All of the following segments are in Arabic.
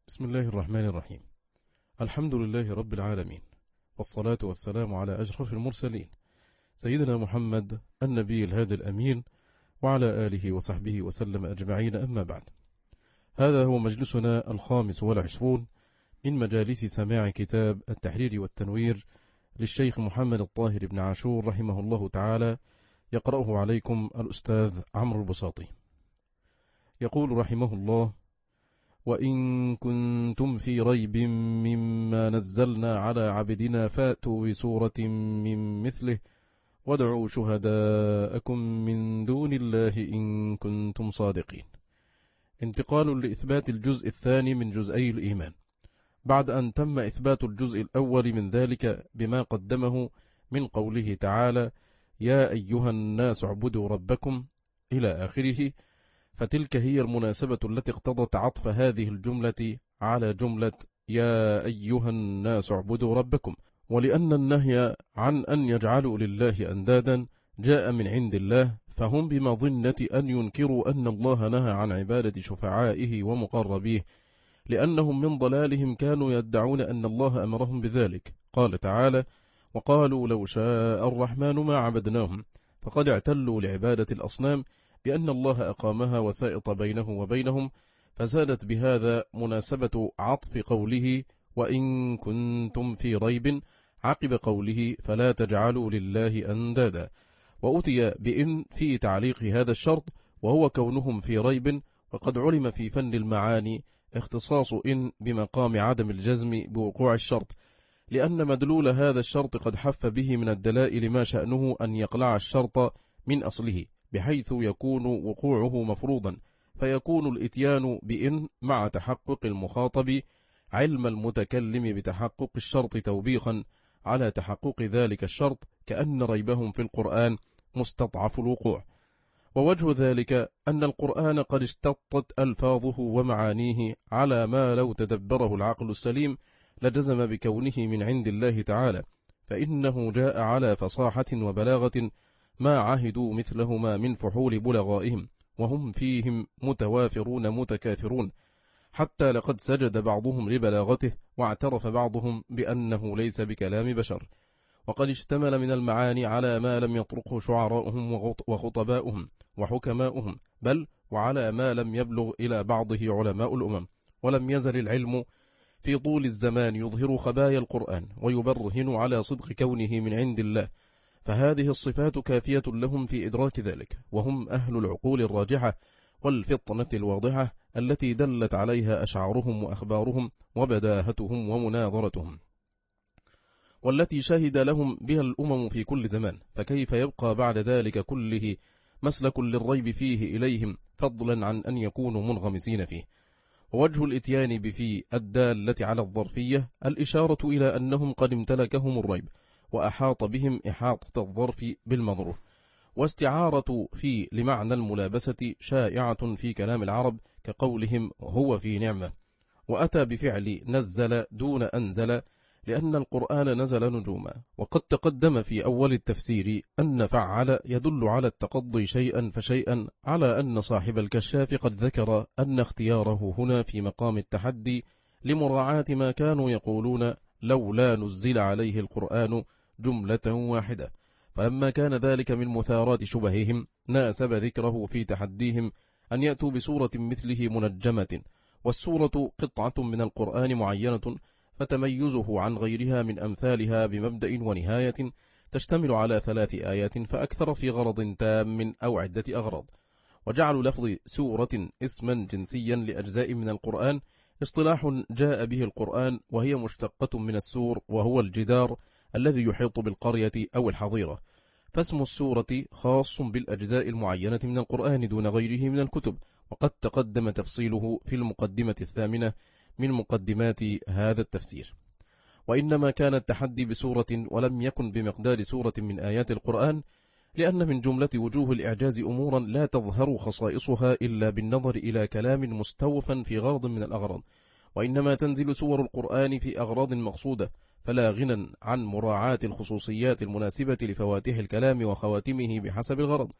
بسم الله الرحمن الرحيم. الحمد لله رب العالمين، والصلاة والسلام على أشرف المرسلين سيدنا محمد النبي الهادي الأمين، وعلى آله وصحبه وسلم أجمعين. أما بعد، هذا هو مجلسنا 25 من مجالس سماع كتاب التحرير والتنوير للشيخ محمد الطاهر بن عاشور رحمه الله تعالى، يقرأه عليكم الأستاذ عمرو البساطي. يقول رحمه الله: وإن كنتم في ريب مما نزلنا على عبدنا فأتوا بسورة من مثله وادعوا شهداءكم من دون الله إن كنتم صادقين. انتقال لإثبات الجزء الثاني من جزئي الإيمان، بعد أن تم إثبات الجزء الأول من ذلك بما قدمه من قوله تعالى: يا أيها الناس اعبدوا ربكم إلى آخره. فتلك هي المناسبة التي اقتضت عطف هذه الجملة على جملة يا أيها الناس اعبدوا ربكم، ولأن النهي عن أن يجعلوا لله أندادا جاء من عند الله، فهم بمظنة أن ينكروا أن الله نهى عن عبادة شفعائه ومقربيه، لأنهم من ضلالهم كانوا يدعون أن الله أمرهم بذلك. قال تعالى: وقالوا لو شاء الرحمن ما عبدناهم، فقد اعتلوا لعبادة الأصنام بأن الله أقامها وسائط بينه وبينهم، فزادت بهذا مناسبة عطف قوله وإن كنتم في ريب عقب قوله فلا تجعلوا لله أندادا، وأتي بإن في تعليق هذا الشرط، وهو كونهم في ريب. وقد علم في فن المعاني اختصاص إن بمقام عدم الجزم بوقوع الشرط، لأن مدلول هذا الشرط قد حف به من الدلائل ما شأنه أن يقلع الشرط من أصله، بحيث يكون وقوعه مفروضا، فيكون الإتيان بإن مع تحقق المخاطب علم المتكلم بتحقق الشرط توبيخا على تحقق ذلك الشرط، كأن ريبهم في القرآن مستضعف الوقوع. ووجه ذلك أن القرآن قد اشتطت ألفاظه ومعانيه على ما لو تدبره العقل السليم لجزم بكونه من عند الله تعالى، فإنه جاء على فصاحة وبلاغة ما عهدوا مثلهما من فحول بلغائهم، وهم فيهم متوافرون متكاثرون، حتى لقد سجد بعضهم لبلاغته، واعترف بعضهم بأنه ليس بكلام بشر. وقد اشتمل من المعاني على ما لم يطرقه شعراؤهم وخطباؤهم وحكماؤهم، بل وعلى ما لم يبلغ إلى بعضه علماء الأمم. ولم يزل العلم في طول الزمان يظهر خبايا القرآن ويبرهن على صدق كونه من عند الله، فهذه الصفات كافية لهم في إدراك ذلك، وهم أهل العقول الراجحة والفطنة الواضحة التي دلت عليها أشعارهم وأخبارهم وبداهتهم ومناظرتهم، والتي شهد لهم بها الأمم في كل زمان. فكيف يبقى بعد ذلك كله مسلك للريب فيه إليهم، فضلا عن أن يكونوا منغمسين فيه؟ ووجه الإتيان بفي الدالة على الظرفية الإشارة إلى أنهم قد امتلكهم الريب، وأحاط بهم إحاطة الظرف بالمظروف. واستعارة في لمعنى الملابسة شائعة في كلام العرب، كقولهم هو في نعمة، وأتى بفعل نزل دون أنزل، لأن القرآن نزل نجوما. وقد تقدم في أول التفسير أن فعل يدل على التقضي شيئا فشيئا، على أن صاحب الكشاف قد ذكر أن اختياره هنا في مقام التحدي لمراعاة ما كانوا يقولون لولا نزل عليه القرآن جملة واحدة، فلما كان ذلك من مثارات شبههم ناسب ذكره في تحديهم أن يأتوا بسورة مثله منجمة، والسورة قطعة من القرآن معينة، فتميزه عن غيرها من أمثالها بمبدأ ونهاية تشتمل على 3 آيات فأكثر في غرض تام أو عدة أغراض. وجعل لفظ سورة اسما جنسيا لأجزاء من القرآن اصطلاح جاء به القرآن، وهي مشتقة من السور، وهو الجدار الذي يحيط بالقرية أو الحظيرة. فاسم السورة خاص بالأجزاء المعينة من القرآن دون غيره من الكتب، وقد تقدم تفصيله في المقدمة 8 من مقدمات هذا التفسير. وإنما كان التحدي بسورة ولم يكن بمقدار سورة من آيات القرآن، لأن من جملة وجوه الإعجاز أمورا لا تظهر خصائصها إلا بالنظر إلى كلام مستوفا في غرض من الأغراض، وإنما تنزل سور القرآن في أغراض مقصودة، فلا غنى عن مراعاة الخصوصيات المناسبة لفواتح الكلام وخواتمه بحسب الغرض.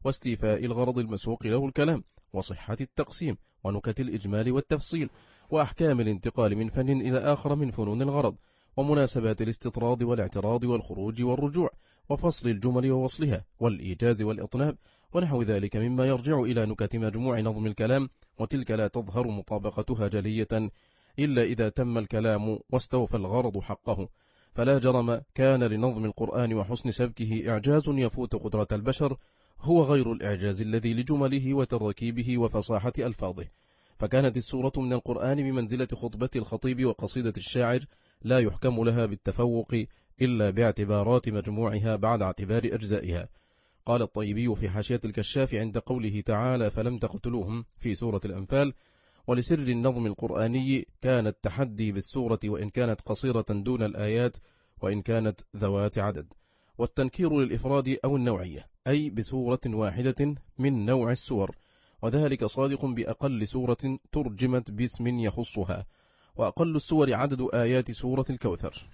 واستيفاء الغرض المسوق له الكلام، وصحة التقسيم، ونكت الإجمال والتفصيل، وأحكام الانتقال من فن إلى آخر من فنون الغرض، ومناسبات الاستطراد والاعتراض والخروج والرجوع، وفصل الجمل ووصلها، والإيجاز والإطناب، ونحو ذلك مما يرجع إلى نكت مجموع نظم الكلام، وتلك لا تظهر مطابقتها جلية إلا إذا تم الكلام واستوفى الغرض حقه. فلا جرم كان لنظم القرآن وحسن سبكه إعجاز يفوت قدرة البشر، هو غير الإعجاز الذي لجمله وتركيبه وفصاحة ألفاظه. فكانت السورة من القرآن بمنزلة خطبة الخطيب وقصيدة الشاعر، لا يحكم لها بالتفوق إلا باعتبارات مجموعها بعد اعتبار أجزائها. قال الطيبي في حاشية الكشاف عند قوله تعالى فلم تقتلوهم في سورة الأنفال: ولسر النظم القرآني كان التحدي بالسورة وإن كانت قصيرة دون الآيات وإن كانت ذوات عدد، والتنكير للإفراد أو النوعية، أي بسورة واحدة من نوع السور، وذلك صادق بأقل سورة ترجمت باسم يخصها، وأقل السور عدد آيات سورة الكوثر.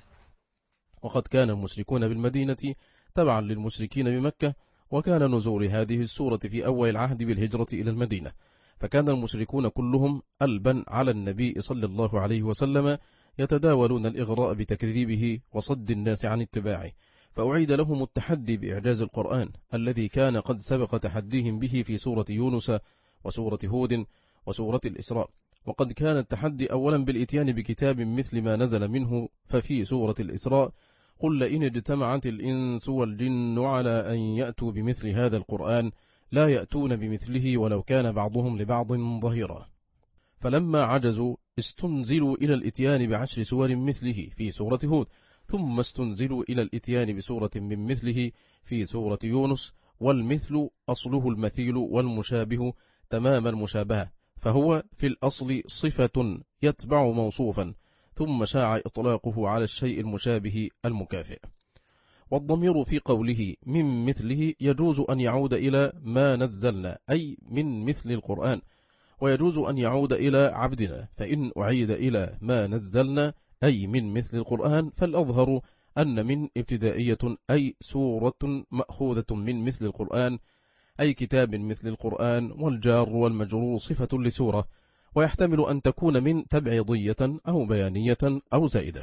وقد كان المشركون بالمدينة تبعا للمشركين بمكة، وكان نزول هذه السورة في أول العهد بالهجرة إلى المدينة، فكان المشركون كلهم ألبا على النبي صلى الله عليه وسلم يتداولون الإغراء بتكذيبه وصد الناس عن اتباعه، فأعيد لهم التحدي بإعجاز القرآن الذي كان قد سبق تحديهم به في سورة يونس وسورة هود وسورة الإسراء. وقد كان التحدي أولا بالإتيان بكتاب مثل ما نزل منه، ففي سورة الإسراء: قل لئن اجتمعت الإنس والجن على أن يأتوا بمثل هذا القرآن لا يأتون بمثله ولو كان بعضهم لبعض ظهيرا. فلما عجزوا استنزلوا إلى الإتيان ب10 سور مثله في سورة هود، ثم استنزلوا إلى الإتيان بسورة من مثله في سورة يونس. والمثل أصله المثيل والمشابه تمام المشابهة، فهو في الأصل صفة يتبع موصوفا، ثم شاع إطلاقه على الشيء المشابه المكافئ. والضمير في قوله من مثله يجوز أن يعود إلى ما نزلنا، أي من مثل القرآن، ويجوز أن يعود إلى عبدنا، فإن أعيد إلى ما نزلنا أي من مثل القرآن فالأظهر أن من ابتدائية، أي سورة مأخوذة من مثل القرآن، أي كتاب مثل القرآن، والجار والمجرور صفة لسورة، ويحتمل أن تكون من تبعيضية أو بيانية أو زائدة.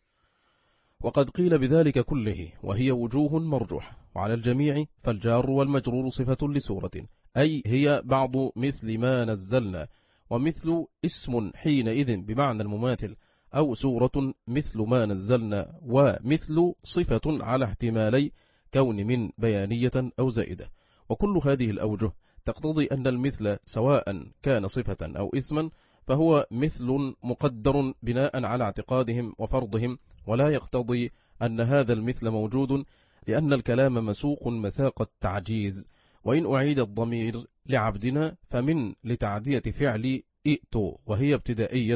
وقد قيل بذلك كله وهي وجوه مرجوحة، وعلى الجميع فالجار والمجرور صفة لسورة، أي هي بعض مثل ما نزلنا، ومثل اسم حينئذ بمعنى المماثل، أو سورة مثل ما نزلنا، ومثل صفة على احتمالي كون من بيانية أو زائدة. وكل هذه الأوجه تقتضي أن المثل سواء كان صفة أو اسما فهو مثل مقدر بناء على اعتقادهم وفرضهم، ولا يقتضي أن هذا المثل موجود، لأن الكلام مسوق مساق التعجيز. وإن أعيد الضمير لعبدنا فمن لتعدية فعل ائتوا وهي ابتدائية،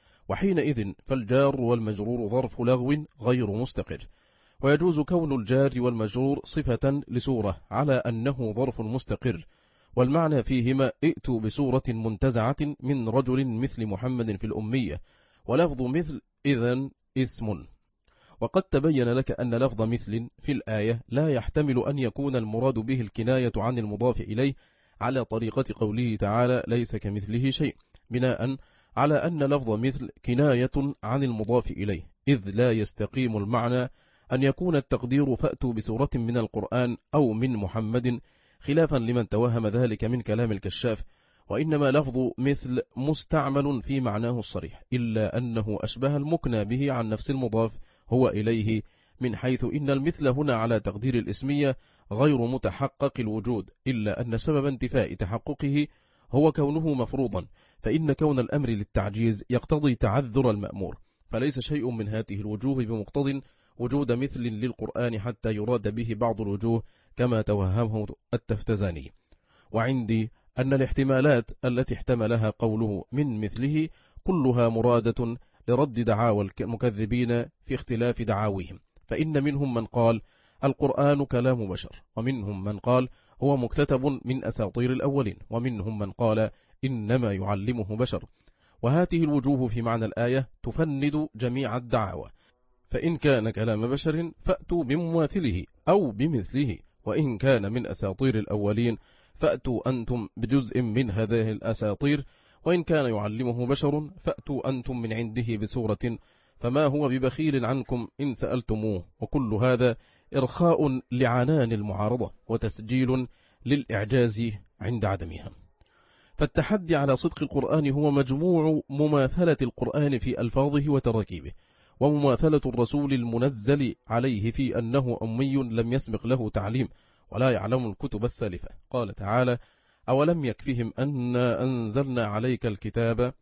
وحينئذ فالجار والمجرور ظرف لغو غير مستقر، ويجوز كون الجار والمجرور صفة لسورة على أنه ظرف مستقر، والمعنى فيهما ائتوا بسورة منتزعة من رجل مثل محمد في الأمية، ولفظ مثل إذن اسم. وقد تبين لك أن لفظ مثل في الآية لا يحتمل أن يكون المراد به الكناية عن المضاف إليه، على طريقة قوله تعالى ليس كمثله شيء، بناء على أن لفظ مثل كناية عن المضاف إليه، إذ لا يستقيم المعنى أن يكون التقدير فأتوا بسورة من القرآن أو من محمد، خلافا لمن توهم ذلك من كلام الكشاف، وإنما لفظ مثل مستعمل في معناه الصريح، إلا أنه أشبه المكنى به عن نفس المضاف هو إليه، من حيث إن المثل هنا على تقدير الإسمية غير متحقق الوجود، إلا أن سبب انتفاء تحققه هو كونه مفروضا، فإن كون الأمر للتعجيز يقتضي تعذر المأمور، فليس شيء من هذه الوجوه بمقتض وجود مثل للقرآن حتى يراد به بعض الوجوه كما توهمه التفتزاني. وعندي أن الاحتمالات التي احتملها قوله من مثله كلها مرادة لرد دعاوى المكذبين في اختلاف دعاويهم، فإن منهم من قال القرآن كلام بشر، ومنهم من قال هو مكتتب من أساطير الأولين، ومنهم من قال إنما يعلمه بشر. وهذه الوجوه في معنى الآية تفند جميع الدعاوى، فإن كان كلام بشر فأتوا بمماثله أو بمثله، وإن كان من أساطير الأولين فأتوا أنتم بجزء من هذه الأساطير، وإن كان يعلمه بشر فأتوا أنتم من عنده بسورة، فما هو ببخيل عنكم إن سألتموه. وكل هذا إرخاء لعنان المعارضة وتسجيل للإعجاز عند عدمها. فالتحدي على صدق القرآن هو مجموع مماثلة القرآن في ألفاظه وتراكيبه، ومماثلة الرسول المنزل عليه في أنه أمي لم يسبق له تعليم ولا يعلم الكتب السالفة. قال تعالى: أولم يكفهم أنا أنزلنا عليك الكتاب،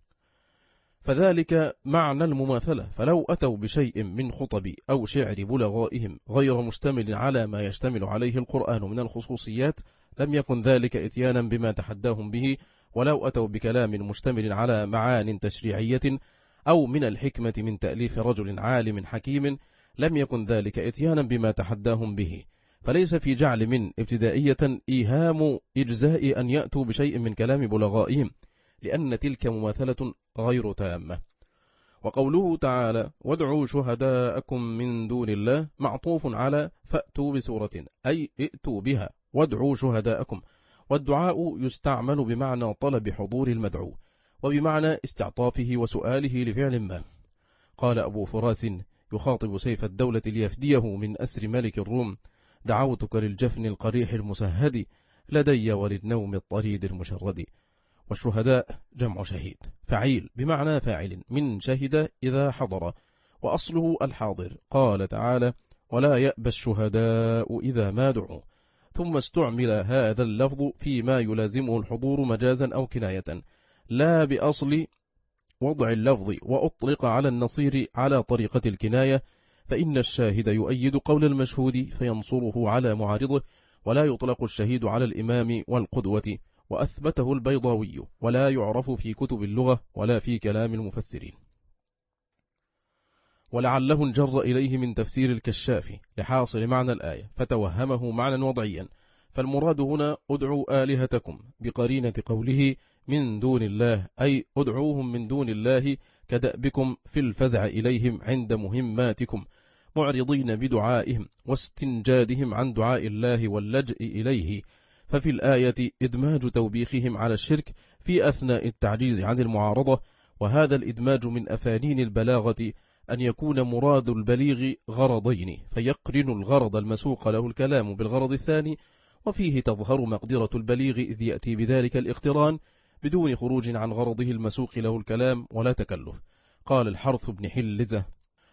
فذلك معنى المماثلة. فلو أتوا بشيء من خطب أو شعر بلغائهم غير مشتمل على ما يشتمل عليه القرآن من الخصوصيات لم يكن ذلك إتيانا بما تحداهم به. ولو أتوا بكلام مشتمل على معان تشريعية أو من الحكمة من تأليف رجل عالم حكيم لم يكن ذلك إتيانا بما تحداهم به. فليس في جعل من ابتدائية إيهام إجزاء أن يأتوا بشيء من كلام بلغائهم، لأن تلك مماثلة غير تامة. وقوله تعالى: وادعوا شهداءكم من دون الله، معطوف على فأتوا بسورة، أي ائتوا بها وادعوا شهداءكم. والدعاء يستعمل بمعنى طلب حضور المدعو، وبمعنى استعطافه وسؤاله لفعل ما. قال أبو فراس يخاطب سيف الدولة ليفديه من أسر ملك الروم: دعوتك للجفن القريح المسهد، لدي وللنوم الطريد المشرد. والشهداء جمع شهيد، فعيل بمعنى فاعل من شهد إذا حضر، وأصله الحاضر. قال تعالى: ولا يأبى الشهداء إذا ما دعوا. ثم استعمل هذا اللفظ فيما يلازمه الحضور مجازا أو كناية، لا بأصل وضع اللفظ، وأطلق على النصير على طريقة الكناية، فإن الشاهد يؤيد قول المشهود فينصره على معارضه، ولا يطلق الشهيد على الإمام والقدوة. وأثبته البيضاوي، ولا يعرف في كتب اللغة ولا في كلام المفسرين. ولعله انجر إليه من تفسير الكشاف لحاصل معنى الآية فتوهمه معنى وضعيا. فالمراد هنا ادعوا آلهتكم بقرينة قوله من دون الله، أي ادعوهم من دون الله كدأبكم في الفزع إليهم عند مهماتكم، معرضين بدعائهم واستنجادهم عن دعاء الله واللجأ إليه. ففي الآية إدماج توبيخهم على الشرك في أثناء التعجيز عن المعارضة، وهذا الإدماج من أفانين البلاغة أن يكون مراد البليغ غرضين، فيقرن الغرض المسوق له الكلام بالغرض الثاني، وفيه تظهر مقدرة البليغ إذ يأتي بذلك الاقتران بدون خروج عن غرضه المسوق له الكلام ولا تكلف. قال الحرث بن حلزة: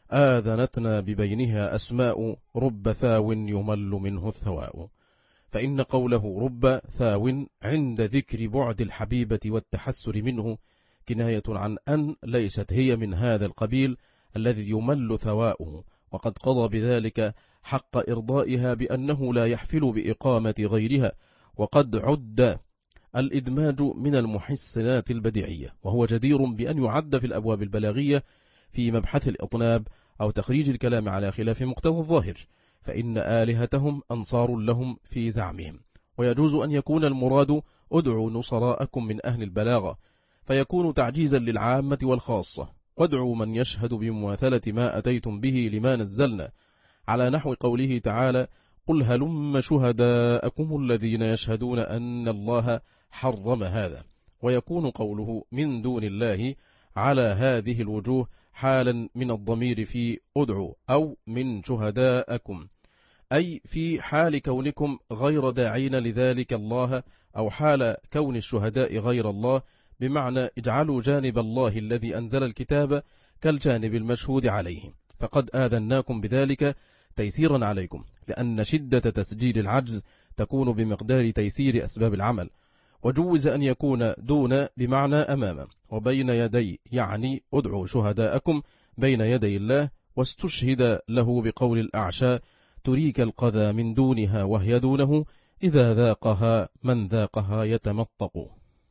آذنتنا ببينها أسماء، رب ثاو يمل منه الثواء. فإن قوله رب ثاو عند ذكر بعد الحبيبة والتحسر منه كناية عن أن ليست هي من هذا القبيل الذي يمل ثواؤه، وقد قضى بذلك حق إرضائها بأنه لا يحفل بإقامة غيرها. وقد عد الإدماج من المحسنات البديعية، وهو جدير بأن يعد في الأبواب البلاغية في مبحث الإطناب أو تخريج الكلام على خلاف مقتضى الظاهر، فإن آلهتهم أنصار لهم في زعمهم. ويجوز أن يكون المراد ادعوا نصراءكم من أهل البلاغة، فيكون تعجيزا للعامة والخاصة. وادعوا من يشهد بمماثلة ما أتيتم به لما نزلنا، على نحو قوله تعالى: قل هلم شهداءكم الذين يشهدون أن الله حرم هذا. ويكون قوله من دون الله على هذه الوجوه حالا من الضمير في ادعوا أو من شهداءكم، أي في حال كونكم غير داعين لذلك الله، أو حال كون الشهداء غير الله، بمعنى اجعلوا جانب الله الذي أنزل الكتاب كالجانب المشهود عليه، فقد آذناكم بذلك تيسيرا عليكم، لأن شدة تسجيل العجز تكون بمقدار تيسير أسباب العمل. وجوز أن يكون دون بمعنى أمام وبين يدي، يعني ادعوا شهداءكم بين يدي الله، واستشهد له بقول الأعشى: تريك القذى من دونها وهي دونه، إذا ذاقها من ذاقها يتمطق.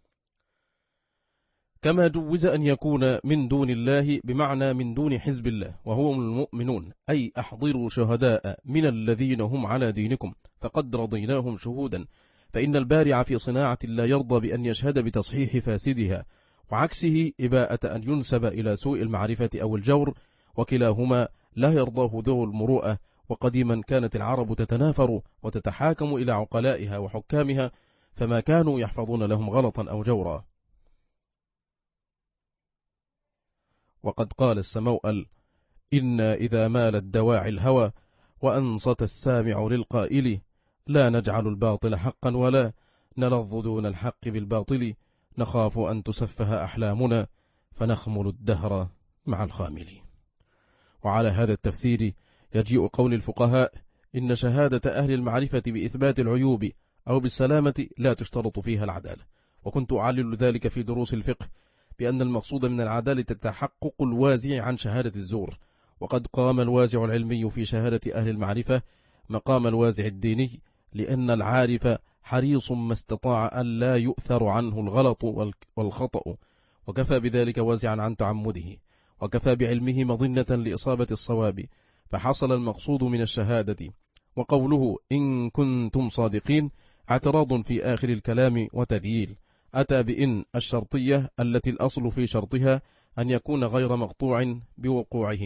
كما جوز أن يكون من دون الله بمعنى من دون حزب الله وهم المؤمنون، أي أحضروا شهداء من الذين هم على دينكم فقد رضيناهم شهودا، فإن البارع في صناعة لا يرضى بأن يشهد بتصحيح فاسدها، وعكسه إباءة أن ينسب إلى سوء المعرفة أو الجور، وكلاهما لا يرضاه ذو المروءة. وقديما كانت العرب تتنافر وتتحاكم إلى عقلائها وحكامها فما كانوا يحفظون لهم غلطا أو جورا. وقد قال السموأل: إن إذا مال الدواعي الهوى وأنصت السامع للقائل، لا نجعل الباطل حقا ولا نلظ دون الحق بالباطل، نخاف أن تسفه أحلامنا فنخمل الدهر مع الخامل. وعلى هذا التفسير يجيء قول الفقهاء: إن شهادة أهل المعرفة بإثبات العيوب أو بالسلامة لا تشترط فيها العدالة. وكنت أعلل ذلك في دروس الفقه بأن المقصود من العدالة تحقق الوازع عن شهادة الزور، وقد قام الوازع العلمي في شهادة أهل المعرفة مقام الوازع الديني، لأن العارف حريص ما استطاع أن لا يؤثر عنه الغلط والخطأ، وكفى بذلك وازعا عن تعمده، وكفى بعلمه مظنة لإصابة الصواب، فحصل المقصود من الشهادة. وقوله إن كنتم صادقين اعتراض في آخر الكلام وتذييل، أتى بإن الشرطية التي الأصل في شرطها أن يكون غير مقطوع بوقوعه،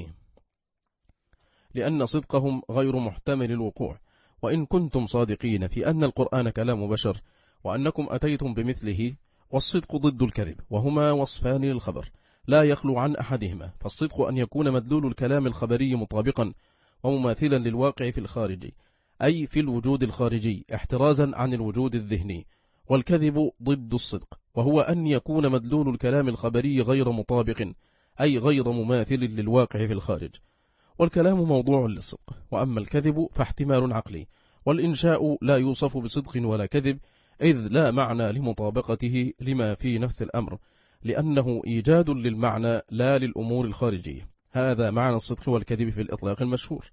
لأن صدقهم غير محتمل الوقوع. وإن كنتم صادقين في أن القرآن كلام بشر وأنكم أتيتم بمثله، والصدق ضد الكذب، وهما وصفان للخبر لا يخلو عن أحدهما. فالصدق أن يكون مدلول الكلام الخبري مطابقا ومماثلا للواقع في الخارج، أي في الوجود الخارجي، احترازا عن الوجود الذهني. والكذب ضد الصدق، وهو أن يكون مدلول الكلام الخبري غير مطابق، أي غير مماثل للواقع في الخارج. والكلام موضوع للصدق، وأما الكذب فاحتمال عقلي، والإنشاء لا يوصف بصدق ولا كذب، إذ لا معنى لمطابقته لما في نفس الأمر، لأنه إيجاد للمعنى لا للأمور الخارجية. هذا معنى الصدق والكذب في الإطلاق المشهور.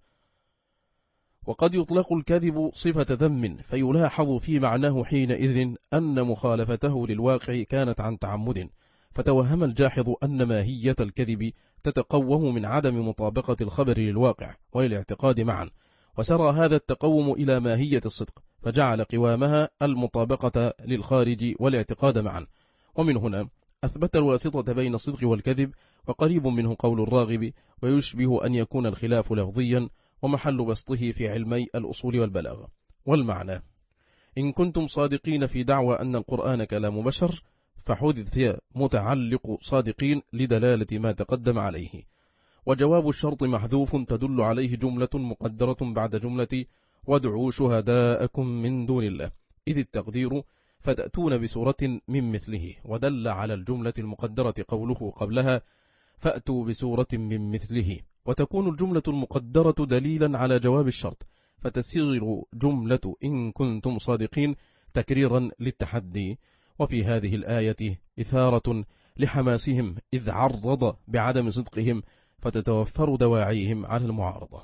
وقد يطلق الكذب صفة ذم، فيلاحظ في معناه حينئذ أن مخالفته للواقع كانت عن تعمد، فتوهم الجاحظ أن ماهية الكذب تتقوم من عدم مطابقة الخبر للواقع وللاعتقاد معا، وسرى هذا التقوم إلى ماهية الصدق، فجعل قوامها المطابقة للخارج والاعتقاد معا. ومن هنا أثبت الواسطة بين الصدق والكذب، وقريب منه قول الراغب: ويشبه أن يكون الخلاف لفظيا، ومحل بسطه في علمي الأصول والبلاغة. والمعنى: إن كنتم صادقين في دعوى أن القرآن كلام بشر، فحذف متعلق صادقين لدلالة ما تقدم عليه، وجواب الشرط محذوف تدل عليه جملة مقدرة بعد جملة وادعوا شهداءكم من دون الله، إذ التقدير فتأتون بسورة من مثله، ودل على الجملة المقدرة قوله قبلها فأتوا بسورة من مثله، وتكون الجملة المقدرة دليلا على جواب الشرط، فتسير جملة إن كنتم صادقين تكريرا للتحدي. وفي هذه الآية إثارة لحماسهم إذ عرض بعدم صدقهم، فتتوفر دواعيهم على المعارضة.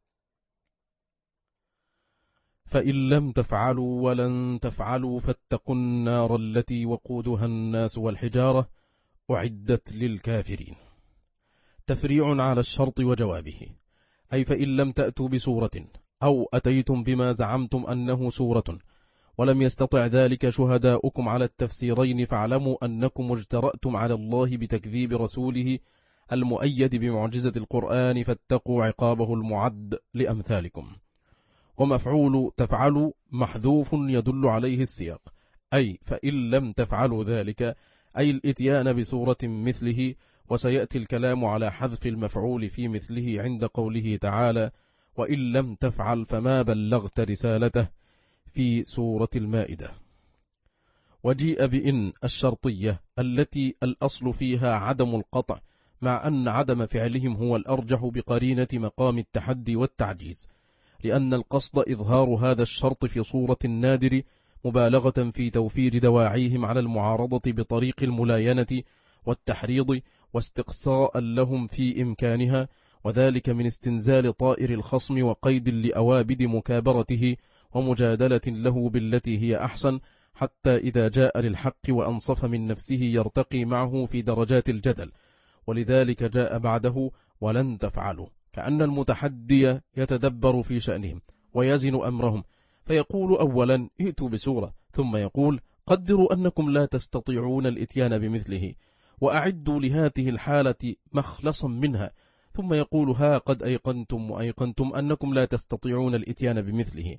فإن لم تفعلوا ولن تفعلوا فاتقوا النار التي وقودها الناس والحجارة أعدت للكافرين. تفريع على الشرط وجوابه، أي فإن لم تأتوا بسورة أو أتيتم بما زعمتم أنه سورة ولم يستطع ذلك شهداؤكم على التفسيرين، فاعلموا أنكم اجترأتم على الله بتكذيب رسوله المؤيد بمعجزة القرآن، فاتقوا عقابه المعد لأمثالكم. ومفعول تفعلوا محذوف يدل عليه السياق، أي فإن لم تفعلوا ذلك، أي الإتيان بسورة مثله. وسيأتي الكلام على حذف المفعول في مثله عند قوله تعالى وإن لم تفعل فما بلغت رسالته في سورة المائدة. وجيء بإن الشرطية التي الأصل فيها عدم القطع، مع أن عدم فعلهم هو الأرجح بقرينة مقام التحدي والتعجيز، لأن القصد إظهار هذا الشرط في صورة النادر مبالغة في توفير دواعيهم على المعارضة بطريق الملاينة والتحريض واستقصاء لهم في إمكانها، وذلك من استنزال طائر الخصم وقيد لأوابد مكابرته ومجادلة له بالتي هي أحسن، حتى إذا جاء للحق وأنصف من نفسه يرتقي معه في درجات الجدل. ولذلك جاء بعده ولن تفعلوا، كأن المتحدي يتدبر في شأنهم ويزن أمرهم، فيقول أولا ائتوا بسورة، ثم يقول قدروا أنكم لا تستطيعون الإتيان بمثله وأعدوا لهذه الحالة مخلصا منها، ثم يقول ها قد أيقنتم وأيقنتم أنكم لا تستطيعون الإتيان بمثله،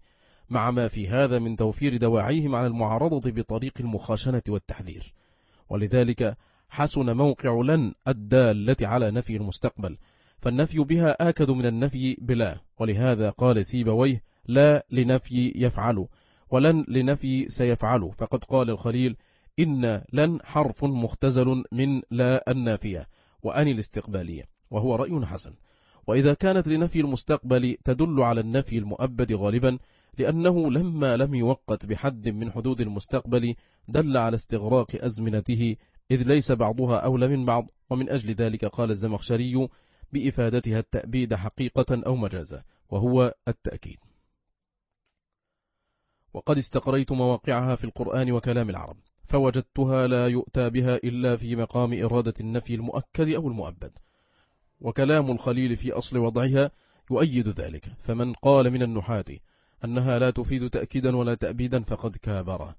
مع ما في هذا من توفير دواعيهم على المعارضة بطريق المخاشنة والتحذير. ولذلك حسن موقع لن الدالة على نفي المستقبل، فالنفي بها آكد من النفي بلا. ولهذا قال سيبويه: لا لنفي يفعل، ولن لنفي سيفعل. فقد قال الخليل: إن لن حرف مختزل من لا النافية وأن الاستقبالية، وهو رأي حسن. وإذا كانت لنفي المستقبل تدل على النفي المؤبد غالبا، لأنه لما لم يوقت بحد من حدود المستقبل دل على استغراق أزمنته، إذ ليس بعضها أولى من بعض. ومن أجل ذلك قال الزمخشري بإفادتها التأبيد حقيقة أو مجازا، وهو التأكيد. وقد استقريت مواقعها في القرآن وكلام العرب، فوجدتها لا يؤتى بها إلا في مقام إرادة النفي المؤكد أو المؤبد، وكلام الخليل في أصل وضعها يؤيد ذلك. فمن قال من النحاة أنها لا تفيد تأكيدا ولا تأبيدا فقد كابره.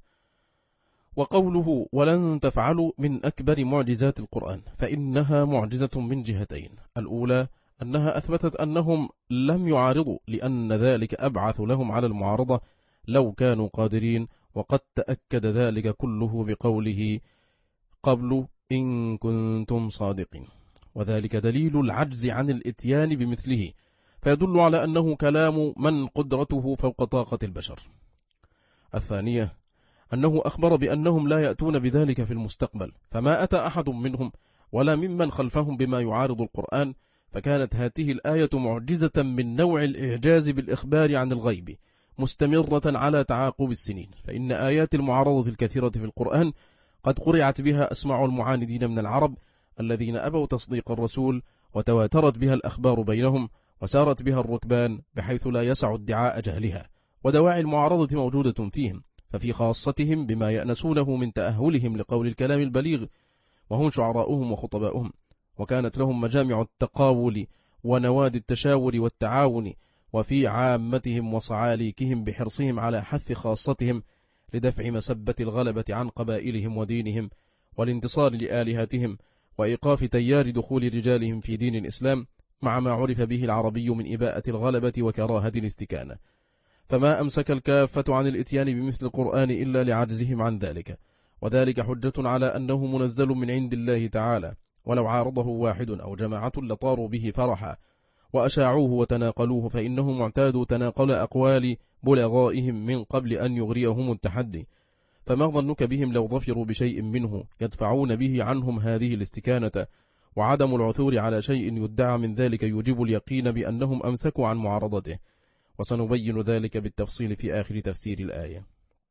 وقوله ولن تفعلوا من أكبر معجزات القرآن، فإنها معجزة من جهتين: الأولى أنها أثبتت أنهم لم يعارضوا، لأن ذلك أبعث لهم على المعارضة لو كانوا قادرين، وقد تأكد ذلك كله بقوله قبل إن كنتم صادقين، وذلك دليل العجز عن الإتيان بمثله، فيدل على أنه كلام من قدرته فوق طاقة البشر. الثانية أنه أخبر بأنهم لا يأتون بذلك في المستقبل، فما أتى أحد منهم ولا ممن خلفهم بما يعارض القرآن، فكانت هذه الآية معجزة من نوع الإعجاز بالإخبار عن الغيب، مستمرة على تعاقب السنين. فإن آيات المعارضة الكثيرة في القرآن قد قرعت بها أسماع المعاندين من العرب الذين أبوا تصديق الرسول، وتواترت بها الأخبار بينهم، وسارت بها الركبان بحيث لا يسع ادعاء جهلها. ودواعي المعارضة موجودة فيهم، ففي خاصتهم بما يأنسونه من تأهلهم لقول الكلام البليغ، وهم شعراؤهم وخطباؤهم، وكانت لهم مجامع التقاول ونوادي التشاور والتعاون، وفي عامتهم وصعاليكهم بحرصهم على حث خاصتهم لدفع مسبة الغلبة عن قبائلهم ودينهم، والانتصار لآلهتهم، وإيقاف تيار دخول رجالهم في دين الإسلام، مع ما عرف به العربي من إباءة الغلبة وكراهة الاستكانة. فما أمسك الكافة عن الإتيان بمثل القرآن إلا لعجزهم عن ذلك، وذلك حجة على أنه منزل من عند الله تعالى، ولو عارضه واحد أو جماعة لطاروا به فرحا وأشاعوه وتناقلوه، فإنه معتاد تناقل أقوال بلغائهم من قبل أن يغريهم التحدي. فما ظنك بهم لو ظفروا بشيء منه يدفعون به عنهم هذه الاستكانة؟ وعدم العثور على شيء يدعى من ذلك يوجب اليقين بأنهم أمسكوا عن معارضته، وسنبين ذلك بالتفصيل في آخر تفسير الآية.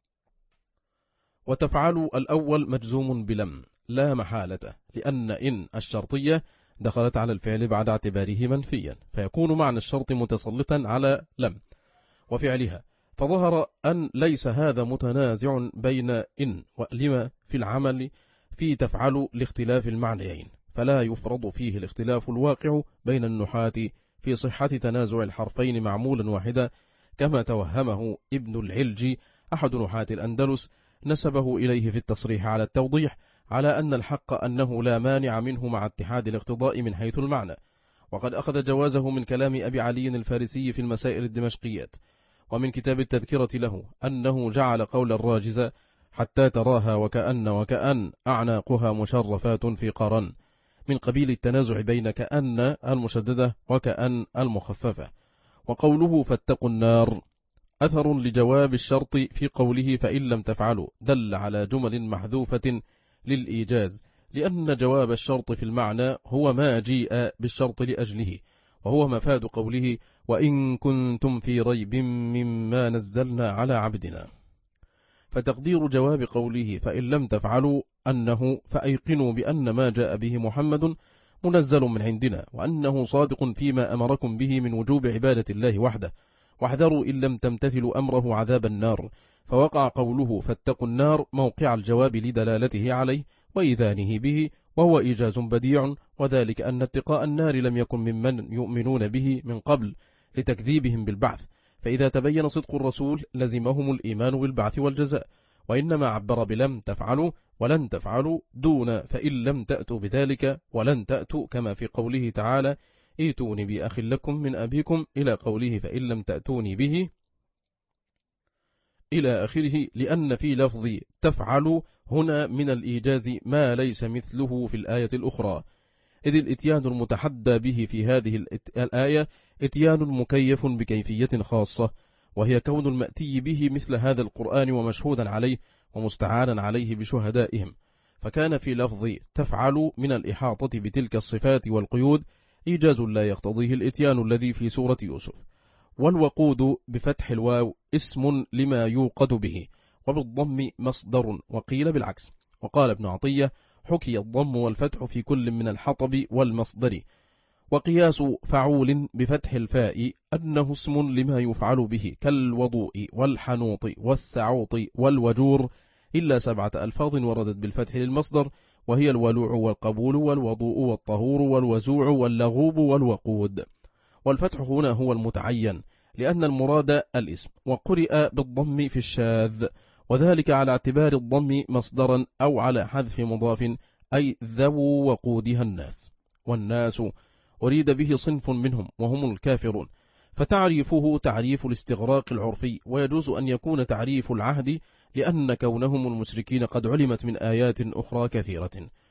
وتفعل الأول مجزوم بلم لا محالة، لأن إن الشرطية دخلت على الفعل بعد اعتباره منفيا، فيكون معنى الشرط متسلطا على لم وفعلها. فظهر أن ليس هذا متنازع بين إن ولم في العمل في تفعل لاختلاف المعنيين، فلا يفرض فيه الاختلاف الواقع بين النحاة في صحة تنازع الحرفين معمولا واحدا، كما توهمه ابن العلج أحد نحاة الأندلس، نسبه إليه في التصريح على التوضيح، على أن الحق أنه لا مانع منه مع اتحاد الاقتضاء من حيث المعنى. وقد أخذ جوازه من كلام أبي علي الفارسي في المسائل الدمشقيات، ومن كتاب التذكرة له أنه جعل قول الراجزة حتى تراها وكأن أعناقها مشرفات في قرن، من قبيل التنازع بين كأن المشددة وكأن المخففة. وقوله فاتقوا النار أثر لجواب الشرط في قوله فإن لم تفعلوا، دل على جمل محذوفة للإيجاز، لأن جواب الشرط في المعنى هو ما جيء بالشرط لأجله، وهو مفاد قوله وإن كنتم في ريب مما نزلنا على عبدنا. فتقدير جواب قوله فإن لم تفعلوا أنه فأيقنوا بأن ما جاء به محمد منزل من عندنا، وأنه صادق فيما أمركم به من وجوب عبادة الله وحده، واحذروا إن لم تمتثلوا أمره عذاب النار. فوقع قوله فاتقوا النار موقع الجواب لدلالته عليه وإذانه به، وهو إيجاز بديع، وذلك أن اتقاء النار لم يكن ممن يؤمنون به من قبل لتكذيبهم بالبعث، فإذا تبين صدق الرسول لزمهم الإيمان بالبعث والجزاء، وإنما عبر بلم تفعلوا ولن تفعلوا دون فإن لم تأتوا بذلك ولن تأتوا، كما في قوله تعالى ائتوني بأخ لكم من أبيكم إلى قوله فإن لم تأتوني به إلى آخره، لأن في لفظ تفعل هنا من الإيجاز ما ليس مثله في الآية الأخرى، إذ الإتيان المتحدى به في هذه الآية إتيان مكيف بكيفية خاصة، وهي كون المأتي به مثل هذا القرآن ومشهودا عليه ومستعانا عليه بشهدائهم. فكان في لفظ تفعل من الإحاطة بتلك الصفات والقيود إيجاز لا يقتضيه الإتيان الذي في سورة يوسف. والوقود بفتح الواو اسم لما يوقد به، وبالضم مصدر، وقيل بالعكس. وقال ابن عطية: حكي الضم والفتح في كل من الحطب والمصدر. وقياس فعول بفتح الفاء أنه اسم لما يفعل به كالوضوء والحنوط والسعوط والوجور، إلا 7 ألفاظ وردت بالفتح للمصدر، وهي الولوع والقبول والوضوء والطهور والوزوع واللغوب والوقود. والفتح هنا هو المتعين، لأن المراد الاسم، وقرئ بالضم في الشاذ، وذلك على اعتبار الضم مصدرا أو على حذف مضاف، أي ذو وقودها الناس. والناس أريد به صنف منهم وهم الكافرون، فتعريفه تعريف الاستغراق العرفي، ويجوز أن يكون تعريف العهد، لأن كونهم المشركين قد علمت من آيات أخرى كثيرة.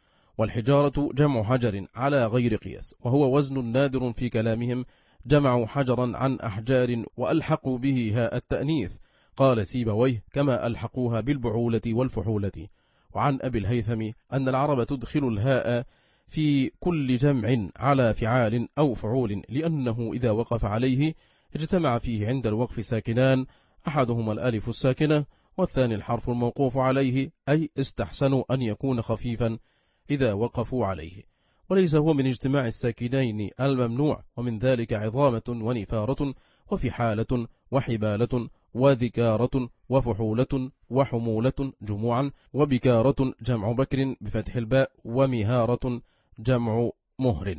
والحجارة جمع حجر على غير قياس، وهو وزن نادر في كلامهم، جمعوا حجرا عن أحجار وألحقوا به هاء التأنيث، قال سيبويه: كما ألحقوها بالبعولة والفحولة. وعن أبي الهيثم أن العرب تدخل الهاء في كل جمع على فعال أو فعول، لأنه إذا وقف عليه اجتمع فيه عند الوقف ساكنان، أحدهما الألف الساكنة والثاني الحرف الموقوف عليه، أي استحسنوا أن يكون خفيفا إذا وقفوا عليه. وليس هو من اجتماع الساكنين الممنوع، ومن ذلك عظامة ونفارة وفحالة وحبالة وذكارة وفحولة وحمولة جموعا، وبكارة جمع بكر بفتح الباء، ومهارة جمع مهر.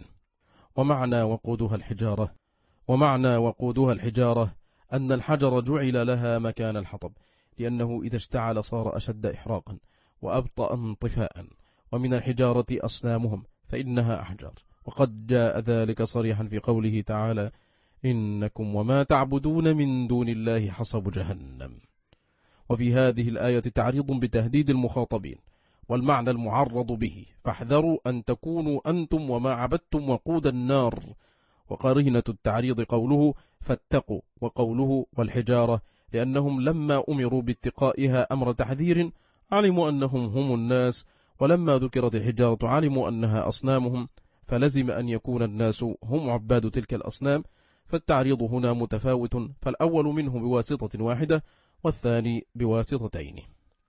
ومعنى وقودها الحجارة أن الحجر جعل لها مكان الحطب، لأنه إذا اشتعل صار أشد إحراقا وأبطأ انطفاء. ومن الحجارة أصنامهم فإنها أحجار، وقد جاء ذلك صريحا في قوله تعالى: إنكم وما تعبدون من دون الله حصب جهنم. وفي هذه الآية تعريض بتهديد المخاطبين، والمعنى المعرض به: فاحذروا أن تكونوا أنتم وما عبدتم وقود النار. وقرينة التعريض قوله فاتقوا، وقوله والحجارة، لأنهم لما أمروا باتقائها أمر تحذير علموا أنهم هم الناس، ولما ذكرت الحجارة علموا أنها أصنامهم، فلزم أن يكون الناس هم عباد تلك الأصنام. فالتعريض هنا متفاوت، فالأول منه بواسطة واحدة والثاني بواسطتين.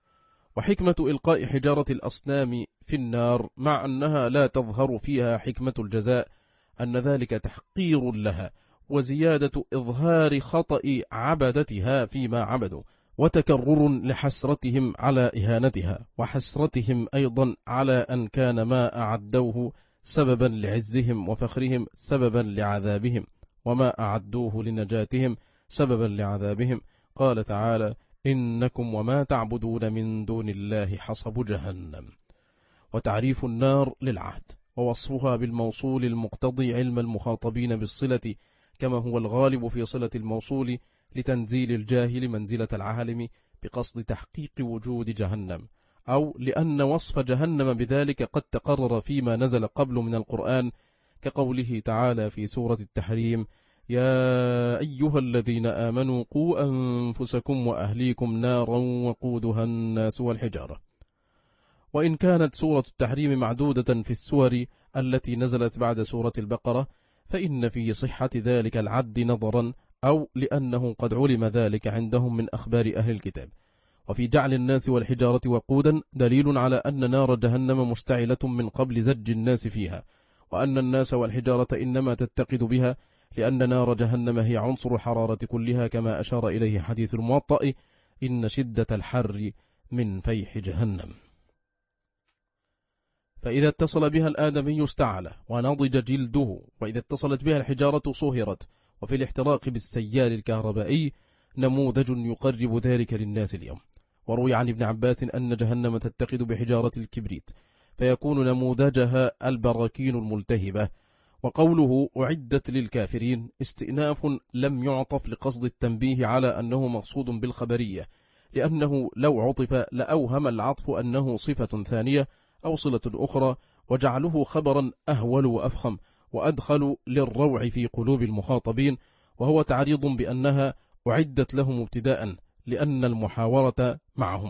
وحكمة إلقاء حجارة الأصنام في النار، مع أنها لا تظهر فيها حكمة الجزاء، أن ذلك تحقير لها وزيادة إظهار خطأ عبدتها فيما عبدوا، وتكرر لحسرتهم على إهانتها، وحسرتهم أيضا على أن كان ما أعدوه سببا لعزهم وفخرهم سببا لعذابهم، وما أعدوه لنجاتهم سببا لعذابهم. قال تعالى: إنكم وما تعبدون من دون الله حصب جهنم. وتعريف النار للعهد، ووصفها بالموصول المقتضي علم المخاطبين بالصلة، كما هو الغالب في صلة الموصول لتنزيل الجاهل منزلة العالم بقصد تحقيق وجود جهنم، أو لأن وصف جهنم بذلك قد تقرر فيما نزل قبل من القرآن، كقوله تعالى في سورة التحريم: يا أيها الذين آمنوا قوا أنفسكم وأهليكم نارا وقودها الناس والحجارة. وإن كانت سورة التحريم معدودة في السور التي نزلت بعد سورة البقرة، فإن في صحة ذلك العد نظرا، أو لأنه قد علم ذلك عندهم من أخبار أهل الكتاب. وفي جعل الناس والحجارة وقودا دليل على أن نار جهنم مشتعلة من قبل زج الناس فيها، وأن الناس والحجارة إنما تتقد بها لأن نار جهنم هي عنصر الحرارة كلها، كما أشار إليه حديث الموطأ: إن شدة الحر من فيح جهنم. فإذا اتصل بها الآدمي استعل ونضج جلده، وإذا اتصلت بها الحجارة صهرت. وفي الاحتراق بالسيال الكهربائي نموذج يقرب ذلك للناس اليوم. وروي عن ابن عباس أن جهنم تتقد بحجارة الكبريت، فيكون نموذجها البراكين الملتهبة. وقوله أعدت للكافرين استئناف لم يعطف لقصد التنبيه على أنه مقصود بالخبرية، لأنه لو عطف لأوهم العطف أنه صفة ثانية أو صلة أخرى، وجعله خبرا أهول وأفخم وأدخل للروع في قلوب المخاطبين، وهو تعريض بأنها أعدت لهم ابتداء لأن المحاورة معهم.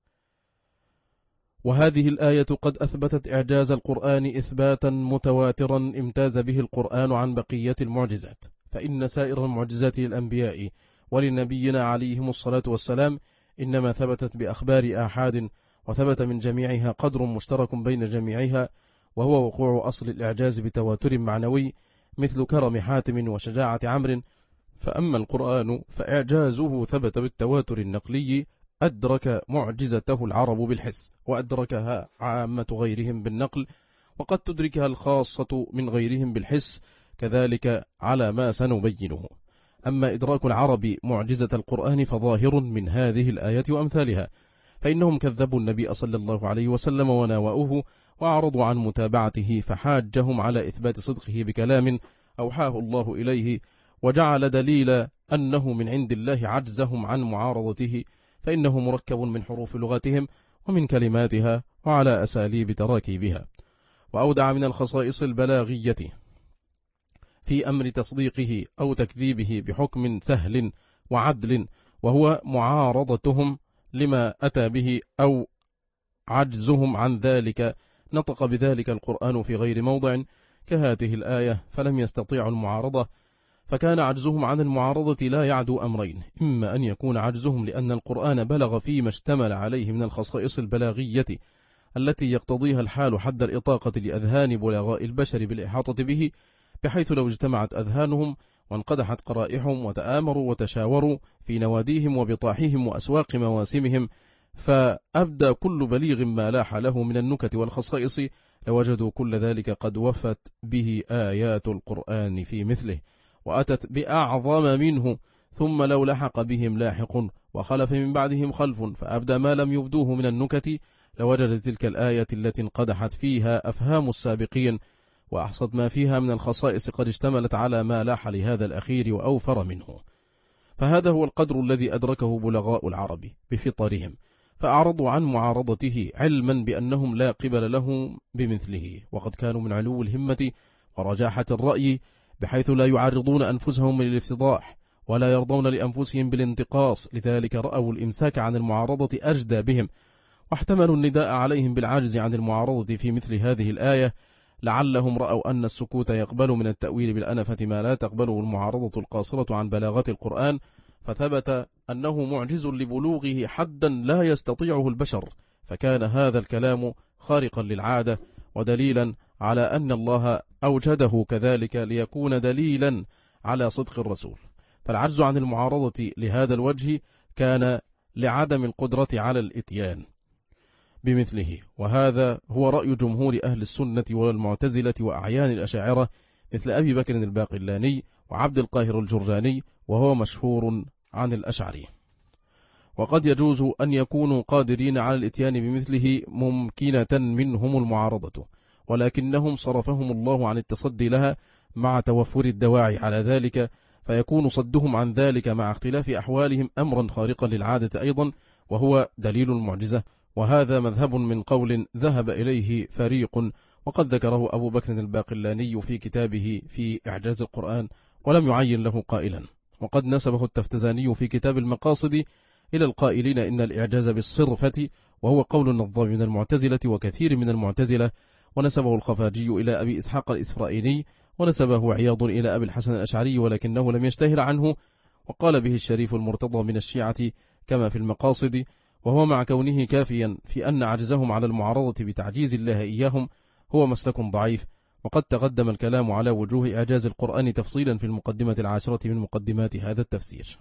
وهذه الآية قد أثبتت إعجاز القرآن إثباتا متواترا امتاز به القرآن عن بقية المعجزات، فإن سائر المعجزات للأنبياء ولنبينا عليهم الصلاة والسلام إنما ثبتت بأخبار آحاد، وثبت من جميعها قدر مشترك بين جميعها، وهو وقوع أصل الإعجاز بتواتر معنوي مثل كرم حاتم وشجاعة عمرو. فأما القرآن فإعجازه ثبت بالتواتر النقلي أدرك معجزته العرب بالحس، وأدركها عامة غيرهم بالنقل، وقد تدركها الخاصة من غيرهم بالحس كذلك على ما سنبينه. أما إدراك العرب معجزة القرآن فظاهر من هذه الآية وأمثالها، فإنهم كذبوا النبي صلى الله عليه وسلم وناوؤوه وأعرضوا عن متابعته، فحاجهم على إثبات صدقه بكلام أوحاه الله إليه، وجعل دليل أنه من عند الله عجزهم عن معارضته، فإنه مركب من حروف لغتهم ومن كلماتها وعلى أساليب تراكيبها. وأودع من الخصائص البلاغية في أمر تصديقه أو تكذيبه بحكم سهل وعدل، وهو معارضتهم لما أتى به أو عجزهم عن ذلك. نطق بذلك القرآن في غير موضع كهاته الآية، فلم يستطيعوا المعارضة، فكان عجزهم عن المعارضة لا يعدو أمرين: إما أن يكون عجزهم لأن القرآن بلغ فيما اشتمل عليه من الخصائص البلاغية التي يقتضيها الحال حد الإطاقة لأذهان بلغاء البشر بالإحاطة به، بحيث لو اجتمعت أذهانهم وانقدحت قرائحهم وتآمروا وتشاوروا في نواديهم وبطاحهم وأسواق مواسمهم، فأبدى كل بليغ ما لاح له من النكت والخصائص، لوجدوا كل ذلك قد وفت به آيات القرآن في مثله وأتت بأعظم منه. ثم لو لحق بهم لاحق وخلف من بعدهم خلف فأبدى ما لم يبدوه من النكت، لوجد تلك الآية التي انقدحت فيها أفهام السابقين وأحصت ما فيها من الخصائص قد اشتملت على ما لاح لهذا الأخير وأوفر منه. فهذا هو القدر الذي أدركه بلغاء العرب بفطرهم، فأعرضوا عن معارضته علما بأنهم لا قبل لهم بمثله، وقد كانوا من علو الهمة ورجاحة الرأي بحيث لا يعرضون أنفسهم للافتضاح ولا يرضون لأنفسهم بالانتقاص، لذلك رأوا الإمساك عن المعارضة أجدى بهم، واحتملوا النداء عليهم بالعجز عن المعارضة في مثل هذه الآية، لعلهم رأوا أن السكوت يقبل من التأويل بالأنفة ما لا تقبله المعارضة القاصرة عن بلاغة القرآن، فثبت أنه معجز لبلوغه حدا لا يستطيعه البشر، فكان هذا الكلام خارقا للعادة ودليلا على أن الله أوجده كذلك ليكون دليلا على صدق الرسول. فالعجز عن المعارضة لهذا الوجه كان لعدم القدرة على الإتيان بمثله، وهذا هو رأي جمهور أهل السنة والمعتزلة وأعيان الأشاعرة مثل أبي بكر الباقلاني وعبد القاهر الجرجاني، وهو مشهور عن الأشعري. وقد يجوز أن يكونوا قادرين على الإتيان بمثله ممكنة منهم المعارضة، ولكنهم صرفهم الله عن التصدي لها مع توفر الدواعي على ذلك، فيكون صدهم عن ذلك مع اختلاف أحوالهم أمرا خارقا للعادة أيضا، وهو دليل المعجزة. وهذا مذهب من قول ذهب إليه فريق، وقد ذكره أبو بكر الباقلاني في كتابه في إعجاز القرآن ولم يعين له قائلا، وقد نسبه التفتزاني في كتاب المقاصد إلى القائلين إن الإعجاز بالصرفة، وهو قول النظام من المعتزلة وكثير من المعتزلة، ونسبه الخفاجي إلى أبي إسحاق الإسرائيلي، ونسبه عياض إلى أبي الحسن الأشعري ولكنه لم يشتهر عنه، وقال به الشريف المرتضى من الشيعة كما في المقاصد، وهو مع كونه كافيا في أن عجزهم على المعارضة بتعجيز الله إياهم هو مسلك ضعيف. وقد تقدم الكلام على وجوه إعجاز القرآن تفصيلا في المقدمة العاشرة من مقدمات هذا التفسير.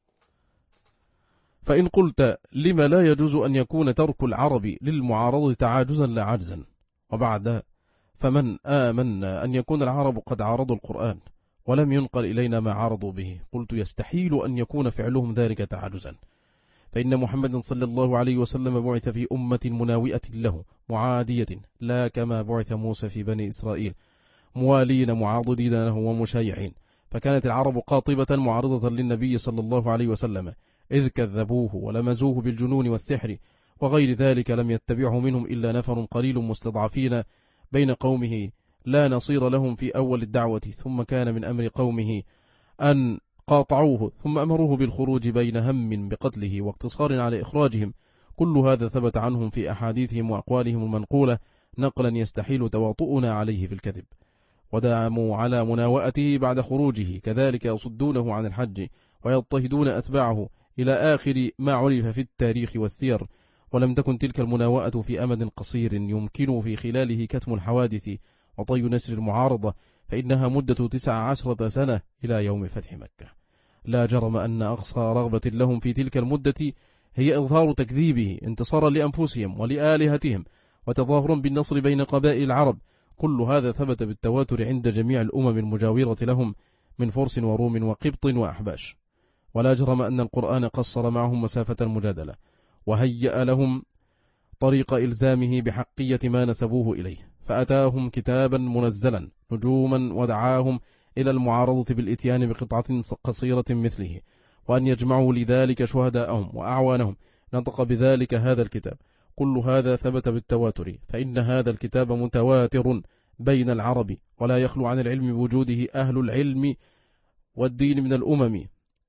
فإن قلت لما لا يجوز أن يكون ترك العرب للمعارضة تعاجزا لا عجزا، وبعد فمن آمن أن يكون العرب قد عارضوا القرآن ولم ينقل إلينا ما عارضوا به، قلت يستحيل أن يكون فعلهم ذلك تعاجزا، فإن محمد صلى الله عليه وسلم بعث في أمة مناوئة له معادية، لا كما بعث موسى في بني إسرائيل موالين معاضدين له ومشايعين، فكانت العرب قاطبة معارضة للنبي صلى الله عليه وسلم، إذ كذبوه ولمزوه بالجنون والسحر وغير ذلك، لم يتبعه منهم إلا نفر قليل مستضعفين بين قومه لا نصير لهم في أول الدعوة، ثم كان من أمر قومه أن قاطعوه ثم أمروه بالخروج بين هم بقتله واقتصار على إخراجهم. كل هذا ثبت عنهم في أحاديثهم وأقوالهم المنقولة نقلا يستحيل تواطؤنا عليه في الكذب، ودعموا على مناوئته بعد خروجه، كذلك يصدونه عن الحج ويضطهدون أتباعه إلى آخر ما عرف في التاريخ والسير. ولم تكن تلك المناوئة في أمد قصير يمكن في خلاله كتم الحوادث وطي نشر المعارضة، فإنها مدة 19 سنة إلى يوم فتح مكة. لا جرم أن أقصى رغبة لهم في تلك المدة هي إظهار تكذيبه انتصارا لأنفسهم ولآلهتهم وتظاهرا بالنصر بين قبائل العرب. كل هذا ثبت بالتواتر عند جميع الأمم المجاورة لهم من فرس وروم وقبط وأحباش. ولا جرم أن القرآن قصر معهم مسافة المجادلة وهيأ لهم طريق إلزامه بحقية ما نسبوه إليه، فأتاهم كتابا منزلا نجوما ودعاهم إلى المعارضة بالإتيان بقطعة قصيرة مثله، وأن يجمعوا لذلك شهداءهم وأعوانهم. نطق بذلك هذا الكتاب. كل هذا ثبت بالتواتر، فإن هذا الكتاب متواتر بين العرب، ولا يخلو عن العلم بوجوده أهل العلم والدين من الأمم،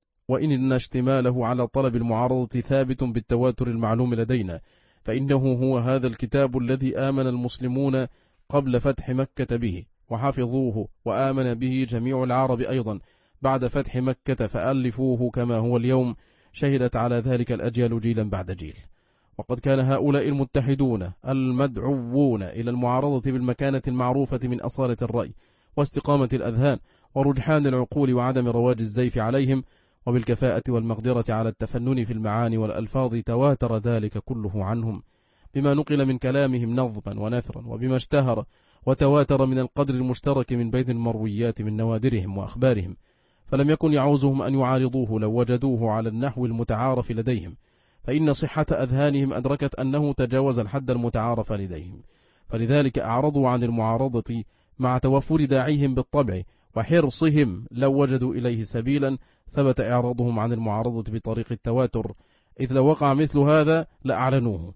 وإن اشتماله على طلب المعارضة ثابت بالتواتر المعلوم لدينا، فإنه هو هذا الكتاب الذي آمن المسلمون قبل فتح مكة به وحفظوه، وآمن به جميع العرب أيضا بعد فتح مكة فألفوه كما هو اليوم. شهدت على ذلك الأجيال جيلا بعد جيل. وقد كان هؤلاء المتحدون المدعوون إلى المعارضة بالمكانة المعروفة من أصالة الرأي واستقامة الأذهان ورجحان العقول وعدم رواج الزيف عليهم، وبالكفاءة والمقدرة على التفنن في المعاني والألفاظ، تواتر ذلك كله عنهم بما نقل من كلامهم نظما ونثرا، وبما اشتهر وتواتر من القدر المشترك من بين المرويات من نوادرهم وأخبارهم. فلم يكن يعوزهم أن يعارضوه لو وجدوه على النحو المتعارف لديهم، فإن صحة أذهانهم أدركت أنه تجاوز الحد المتعارف لديهم، فلذلك أعرضوا عن المعارضة مع توفر داعيهم بالطبع وحرصهم لو وجدوا إليه سبيلا. ثبت إعراضهم عن المعارضة بطريق التواتر، إذ لو وقع مثل هذا لأعلنوه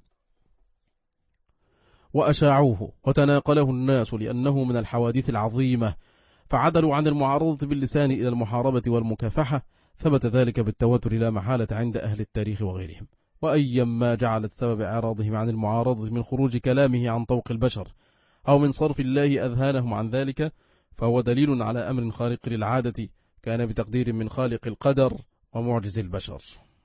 وأشاعوه وتناقله الناس، لأنه من الحوادث العظيمة، فعدلوا عن المعارضة باللسان إلى المحاربة والمكافحة. ثبت ذلك بالتواتر لا محالة عند أهل التاريخ وغيرهم. وأيما جعلت سبب إعراضهم عن المعارضة من خروج كلامه عن طوق البشر أو من صرف الله أذهانهم عن ذلك، فهو دليل على أمر خارق للعادة كان بتقدير من خالق القدر ومعجز البشر.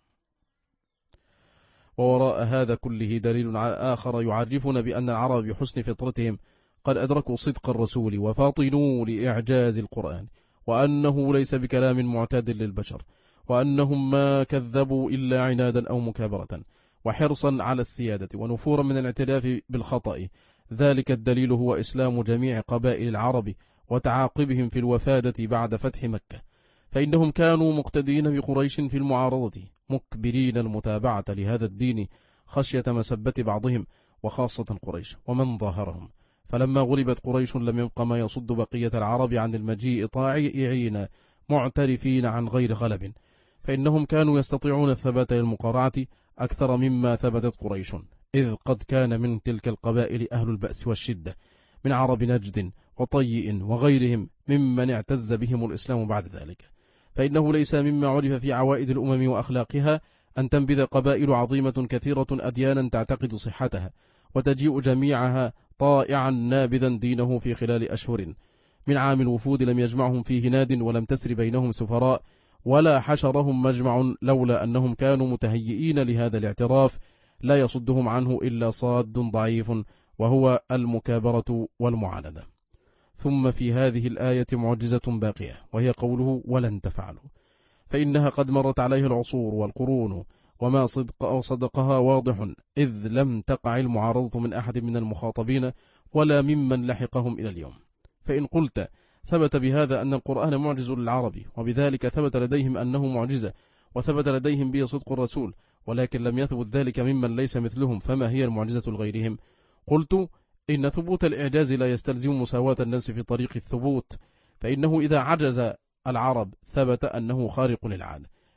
ووراء هذا كله دليل على آخر يعرفنا بأن العرب بحسن فطرتهم قد أدركوا صدق الرسول وفاطنوا لإعجاز القرآن، وأنه ليس بكلام معتاد للبشر، وأنهم ما كذبوا إلا عنادا أو مكابرة وحرصا على السيادة ونفورا من الاعتراف بالخطأ. ذلك الدليل هو إسلام جميع قبائل العرب وتعاقبهم في الوفادة بعد فتح مكة، فإنهم كانوا مقتدين بقريش في المعارضة، مكبرين المتابعة لهذا الدين خشية مسبة بعضهم، وخاصة قريش ومن ظاهرهم. فلما غلبت قريش لم يبق ما يصد بقية العرب عن المجيء طائعين معترفين عن غير غلب، فإنهم كانوا يستطيعون الثبات للمقارعة أكثر مما ثبتت قريش، إذ قد كان من تلك القبائل أهل البأس والشدة من عرب نجد وطيء وغيرهم ممن اعتز بهم الإسلام بعد ذلك. فإنه ليس مما عرف في عوائد الأمم وأخلاقها أن تنبذ قبائل عظيمة كثيرة أديانا تعتقد صحتها، وتجيء جميعها طائعا نابذا دينه في خلال أشهر. من عام الوفود لم يجمعهم فيه ناد، ولم تسر بينهم سفراء، ولا حشرهم مجمع، لولا أنهم كانوا متهيئين لهذا الاعتراف لا يصدهم عنه إلا صاد ضعيف، وهو المكابرة والمعاندة. ثم في هذه الآية معجزة باقية، وهي قوله ولن تفعلوا، فإنها قد مرت عليه العصور والقرون وما صدقها واضح، إذ لم تقع المعارضة من أحد من المخاطبين ولا ممن لحقهم إلى اليوم. فإن قلت ثبت بهذا أن القرآن معجز للعرب، وبذلك ثبت لديهم أنه معجزة، وثبت لديهم به صدق الرسول، ولكن لم يثبت ذلك ممن ليس مثلهم، فما هي المعجزة لغيرهم؟ قلت إن ثبوت الإعجاز لا يستلزم مساواة الناس في طريق الثبوت، فإنه إذا عجز العرب ثبت أنه خارق للعادة،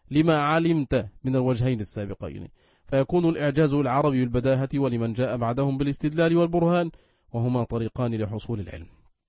لما علمت من الوجهين السابقين، فيكون الإعجاز العربي بالبداهة ولمن جاء بعدهم بالاستدلال والبرهان، وهما طريقان لحصول العلم.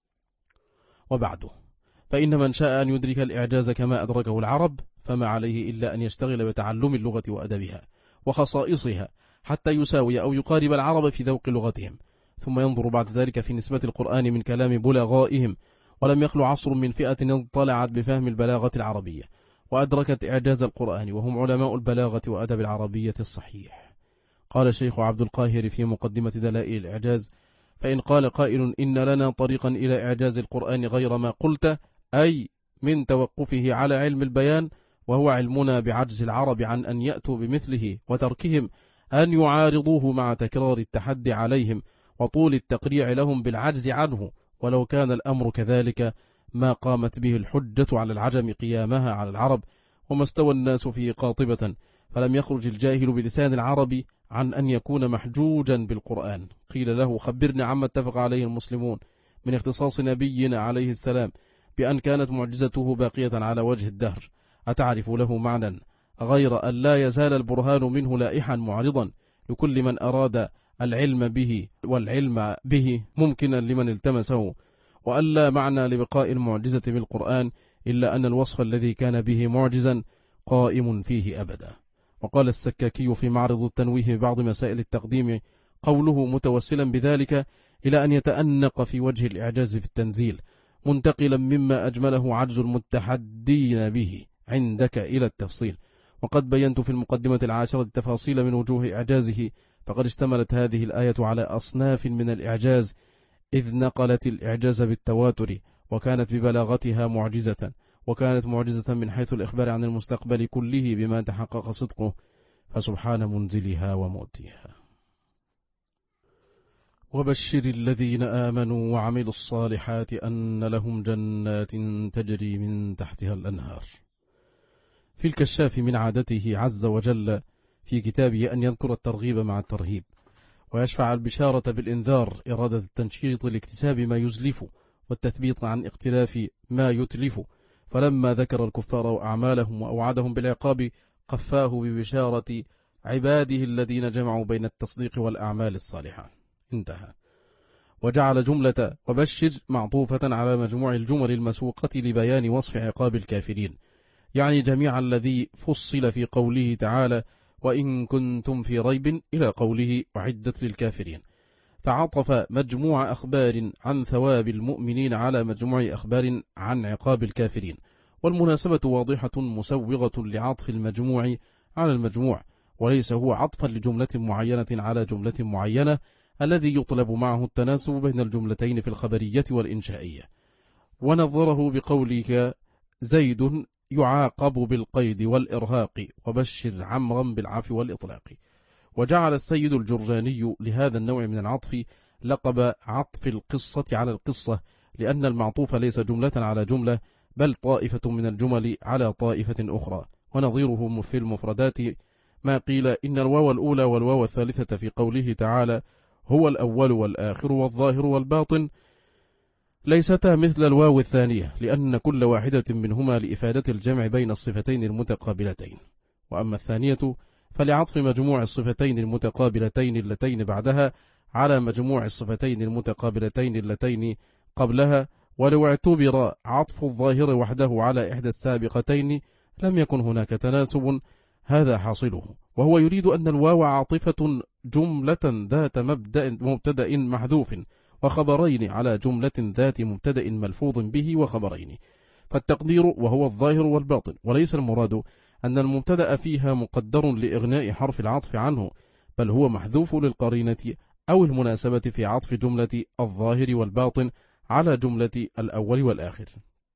وبعده، فإن من شاء أن يدرك الإعجاز كما أدركه العرب فما عليه إلا أن يشتغل بتعلم اللغة وأدبها وخصائصها حتى يساوي أو يقارب العرب في ذوق لغتهم، ثم ينظر بعد ذلك في نسبة القرآن من كلام بلغائهم. ولم يخلو عصر من فئة اطلعت بفهم البلاغة العربية وأدركت إعجاز القرآن، وهم علماء البلاغة وأدب العربية الصحيح. قال الشيخ عبد القاهر في مقدمة دلائل الإعجاز: فإن قال قائل إن لنا طريقا إلى إعجاز القرآن غير ما قلت، أي من توقفه على علم البيان، وهو علمنا بعجز العرب عن أن يأتوا بمثله، وتركهم أن يعارضوه مع تكرار التحدي عليهم وطول التقريع لهم بالعجز عنه. ولو كان الأمر كذلك ما قامت به الحجة على العجم قيامها على العرب، وما استوى الناس فيه قاطبة، فلم يخرج الجاهل بلسان العرب عن أن يكون محجوجا بالقرآن. قيل له: خبرنا عما اتفق عليه المسلمون من اختصاص نبينا عليه السلام بأن كانت معجزته باقية على وجه الدهر، أتعرف له معنى غير أن لا يزال البرهان منه لائحا معرضا لكل من أراد العلم به، والعلم به ممكنا لمن التمسه، وأن لا معنى لبقاء المعجزة بالقرآن إلا أن الوصف الذي كان به معجزا قائم فيه أبدا. وقال السكاكي في معرض التنويه ببعض مسائل التقديم قوله متوسلا بذلك إلى أن يتأنق في وجه الإعجاز في التنزيل، منتقلا مما أجمله عجز المتحدين به عندك إلى التفصيل. وقد بينت في المقدمة العاشرة تفاصيل من وجوه إعجازه، فقد اشتملت هذه الآية على أصناف من الإعجاز، إذ نقلت الإعجاز بالتواتر، وكانت ببلاغتها معجزة، وكانت معجزة من حيث الإخبار عن المستقبل كله بما تحقق صدقه، فسبحان منزلها ومؤتيها. وبشر الذين آمنوا وعملوا الصالحات أن لهم جنات تجري من تحتها الأنهار. في الكشاف من عادته عز وجل في كتابه أن يذكر الترغيب مع الترهيب، ويشفع البشارة بالإنذار، إرادة التنشيط لاكتساب ما يزلف، والتثبيط عن اختلاف ما يتلف. فلما ذكر الكفار وأعمالهم وأوعدهم بالعقاب قفاه ببشارة عباده الذين جمعوا بين التصديق والأعمال الصالحة. انتهى. وجعل جملة وبشر معطوفة على مجموع الجمل المسوقة لبيان وصف عقاب الكافرين، يعني جميع الذي فصل في قوله تعالى: وإن كنتم في ريب، إلى قوله: أعدت للكافرين، فعطف مجموع أخبار عن ثواب المؤمنين على مجموع أخبار عن عقاب الكافرين، والمناسبة واضحة مسوغة لعطف المجموع على المجموع، وليس هو عطفا لجملة معينة على جملة معينة الذي يطلب معه التناسب بين الجملتين في الخبرية والإنشائية. ونظره بقولك: زيد يعاقب بالقيد والإرهاق، وبشر عمرا بالعفو والإطلاق. وجعل السيد الجرجاني لهذا النوع من العطف لقب عطف القصة على القصة، لأن المعطوف ليس جملة على جملة، بل طائفة من الجمل على طائفة أخرى. ونظيره في المفردات ما قيل إن الواو الأولى والواو الثالثة في قوله تعالى: هو الأول والآخر والظاهر والباطن، ليستا مثل الواو الثانية، لأن كل واحدة منهما لإفادة الجمع بين الصفتين المتقابلتين. وأما الثانية فلعطف مجموع الصفتين المتقابلتين اللتين بعدها على مجموع الصفتين المتقابلتين اللتين قبلها. ولو اعتبر عطف الظاهر وحده على إحدى السابقتين لم يكن هناك تناسب، هذا حاصله. وهو يريد أن الواو عاطفة جملة ذات مبتدأ محذوف وخبرين على جملة ذات مبتدأ ملفوظ به وخبرين، فالتقدير وهو الظاهر والباطن، وليس المراد أن المبتدأ فيها مقدر لإغناء حرف العطف عنه، بل هو محذوف للقرينة أو المناسبة في عطف جملة الظاهر والباطن على جملة الأول والآخر.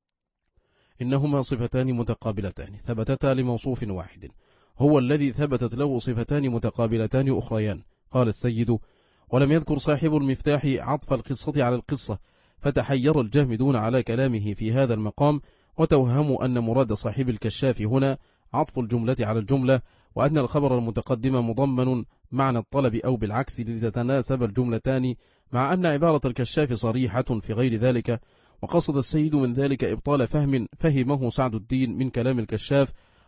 إنهما صفتان متقابلتان ثبتتا لموصوف واحد، هو الذي ثبتت له صفتان متقابلتان أخريان. قال السيد: ولم يذكر صاحب المفتاح عطف القصة على القصة، فتحير الجامدون على كلامه في هذا المقام، وتوهموا أن مراد صاحب الكشاف هنا عطف الجملة على الجملة، وأن الخبر المتقدم مضمن معنى الطلب أو بالعكس لتتناسب الجملتان، مع أن عبارة الكشاف صريحة في غير ذلك. وقصد السيد من ذلك إبطال فهم فهمه سعد الدين من كلام الكشاف،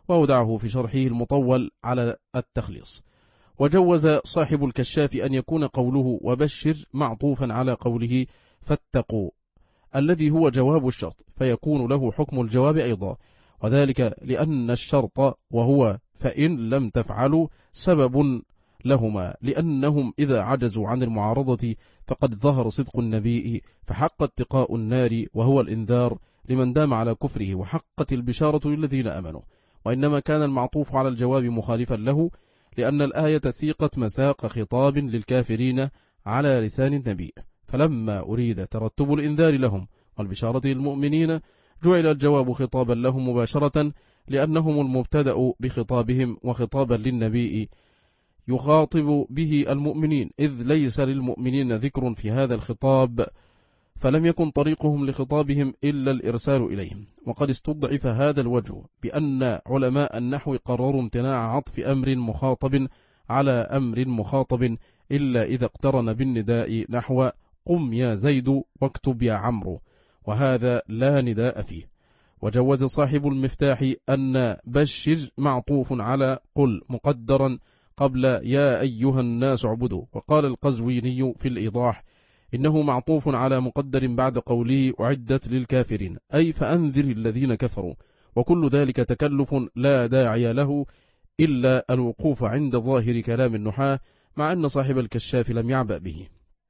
وأودعه في شرحه المطول على التخليص. وجوز صاحب الكشاف أن يكون قوله وبشر معطوفا على قوله فاتقوا الذي هو جواب الشرط، فيكون له حكم الجواب أيضا، وذلك لأن الشرط وهو فإن لم تفعلوا سبب لهما، لأنهم إذا عجزوا عن المعارضة فقد ظهر صدق النبي، فحق اتقاء النار وهو الإنذار لمن دام على كفره، وحقت البشارة للذين أمنوا. وإنما كان المعطوف على الجواب مخالفا له، لأن الآية سيقت مساق خطاب للكافرين على لسان النبي، فلما أريد ترتب الإنذار لهم والبشارة للمؤمنين جعل الجواب خطابا لهم مباشرة، لأنهم المبتدأ بخطابهم وخطابا للنبي يخاطب به المؤمنين، إذ ليس للمؤمنين ذكر في هذا الخطاب، فلم يكن طريقهم لخطابهم إلا الإرسال إليهم. وقد استضعف هذا الوجه بأن علماء النحو قرروا امتناع عطف أمر مخاطب على أمر مخاطب إلا إذا اقترن بالنداء، نحو قم يا زيد واكتب يا عمرو، وهذا لا نداء فيه. وجوز صاحب المفتاح أن بشر معطوف على قل مقدرا قبل يا أيها الناس اعبدوا. وقال القزويني في الإيضاح إنه معطوف على مقدر بعد قوله أعدت للكافرين، أي فأنذر الذين كفروا، وكل ذلك تكلف لا داعي له إلا الوقوف عند ظاهر كلام النحاة، مع أن صاحب الكشاف لم يعبأ به.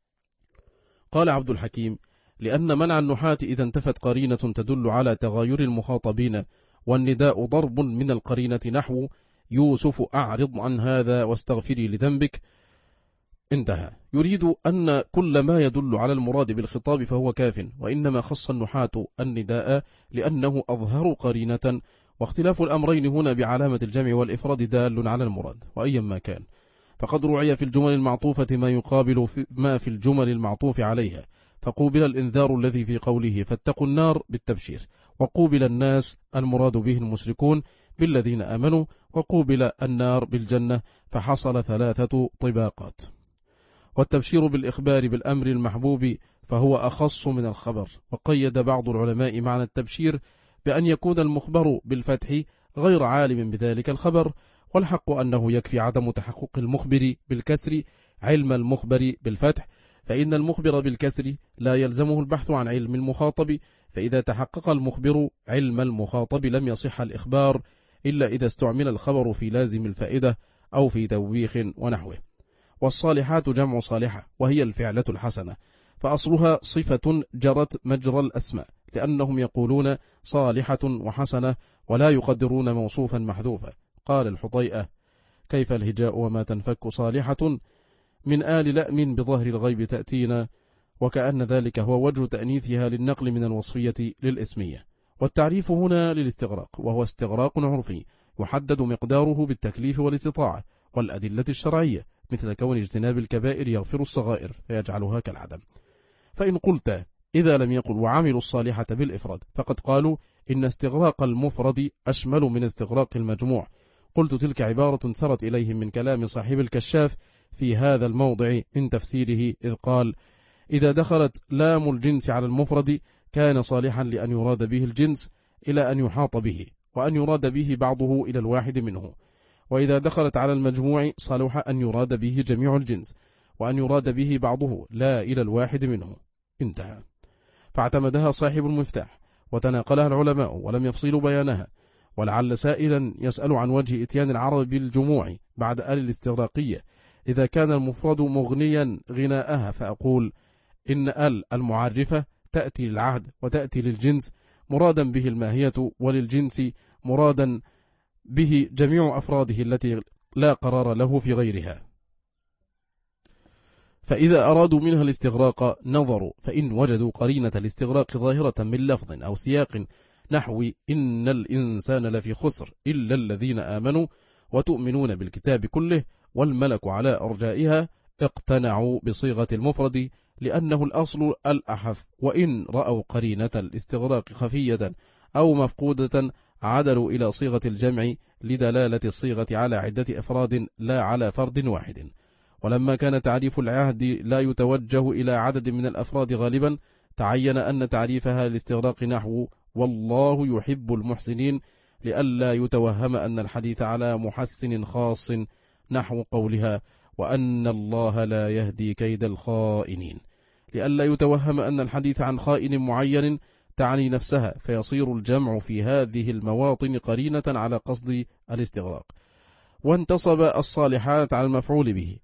قال عبد الحكيم لأن منع النحاة إذا انتفت قرينة تدل على تغاير المخاطبين، والنداء ضرب من القرينة، نحو يوسف أعرض عن هذا واستغفري لذنبك، انتهى. يريد أن كل ما يدل على المراد بالخطاب فهو كاف، وإنما خص النحاة النداء لأنه أظهر قرينة، واختلاف الأمرين هنا بعلامة الجمع والإفراد دال على المراد. وأيا ما كان فقد رعي في الجمل المعطوفة ما يقابل ما في الجمل المعطوف عليها، فقوبل الإنذار الذي في قوله فاتقوا النار بالتبشير، وقوبل الناس المراد به المشركون بالذين آمنوا، وقوبل النار بالجنة، فحصل 3 طباقات. والتبشير بالإخبار بالأمر المحبوب فهو أخص من الخبر. وقيد بعض العلماء معنى التبشير بأن يكون المخبر بالفتح غير عالم بذلك الخبر، والحق أنه يكفي عدم تحقق المخبر بالكسر علم المخبر بالفتح، فإن المخبر بالكسر لا يلزمه البحث عن علم المخاطب، فإذا تحقق المخبر علم المخاطب لم يصح الإخبار إلا إذا استعمل الخبر في لازم الفائدة أو في توبيخ ونحوه. والصالحات جمع صالحة، وهي الفعلة الحسنة، فأصلها صفة جرت مجرى الأسماء، لأنهم يقولون صالحة وحسنة ولا يقدرون موصوفا محذوفا. قال الحطيئة كيف الهجاء وما تنفك صالحة من آل لأم بظهر الغيب تأتينا، وكأن ذلك هو وجه تأنيثها للنقل من الوصفية للإسمية. والتعريف هنا للاستغراق، وهو استغراق عرفي يحدد مقداره بالتكليف والاستطاعة والأدلة الشرعية، مثل كون اجتناب الكبائر يغفر الصغائر فيجعلها كالعدم. فإن قلت إذا لم يقل وعملوا الصالحة بالإفراد فقد قالوا إن استغراق المفرد أشمل من استغراق المجموع. قلت تلك عبارة سرت إليهم من كلام صاحب الكشاف في هذا الموضع من تفسيره، إذ قال إذا دخلت لام الجنس على المفرد كان صالحا لأن يراد به الجنس إلى أن يحاط به، وأن يراد به بعضه إلى الواحد منه، وإذا دخلت على المجموع صلح أن يراد به جميع الجنس، وأن يراد به بعضه لا إلى الواحد منه، انتهى. فاعتمدها صاحب المفتاح وتناقلها العلماء ولم يفصلوا بيانها. ولعل سائلا يسأل عن وجه إتيان العرب بالجموع بعد آل الاستغراقية إذا كان المفرد مغنيا غناءها، فأقول إن آل المعرفة تأتي للعهد وتأتي للجنس مرادا به الماهية، وللجنس مرادا به جميع أفراده التي لا قرار له في غيرها. فإذا أرادوا منها الاستغراق نظروا، فإن وجدوا قرينة الاستغراق ظاهرة من لفظ أو سياق نحو إن الإنسان لفي خسر إلا الذين آمنوا وتؤمنون بالكتاب كله والملك على أرجائها، اقتنعوا بصيغة المفرد لأنه الأصل الأحف. وإن رأوا قرينة الاستغراق خفية أو مفقودة عدلوا إلى صيغة الجمع لدلالة الصيغة على عدة أفراد لا على فرد واحد. ولما كان تعريف العهد لا يتوجه إلى عدد من الأفراد غالبا، تعين أن تعريفها للاستغراق نحو والله يحب المحسنين لئلا يتوهم أن الحديث على محسن خاص نحو قولها وأن الله لا يهدي كيد الخائنين، لئلا يتوهم أن الحديث عن خائن معين تعني نفسها، فيصير الجمع في هذه المواطن قرينة على قصد الاستغراق. وانتصب الصالحات على المفعول به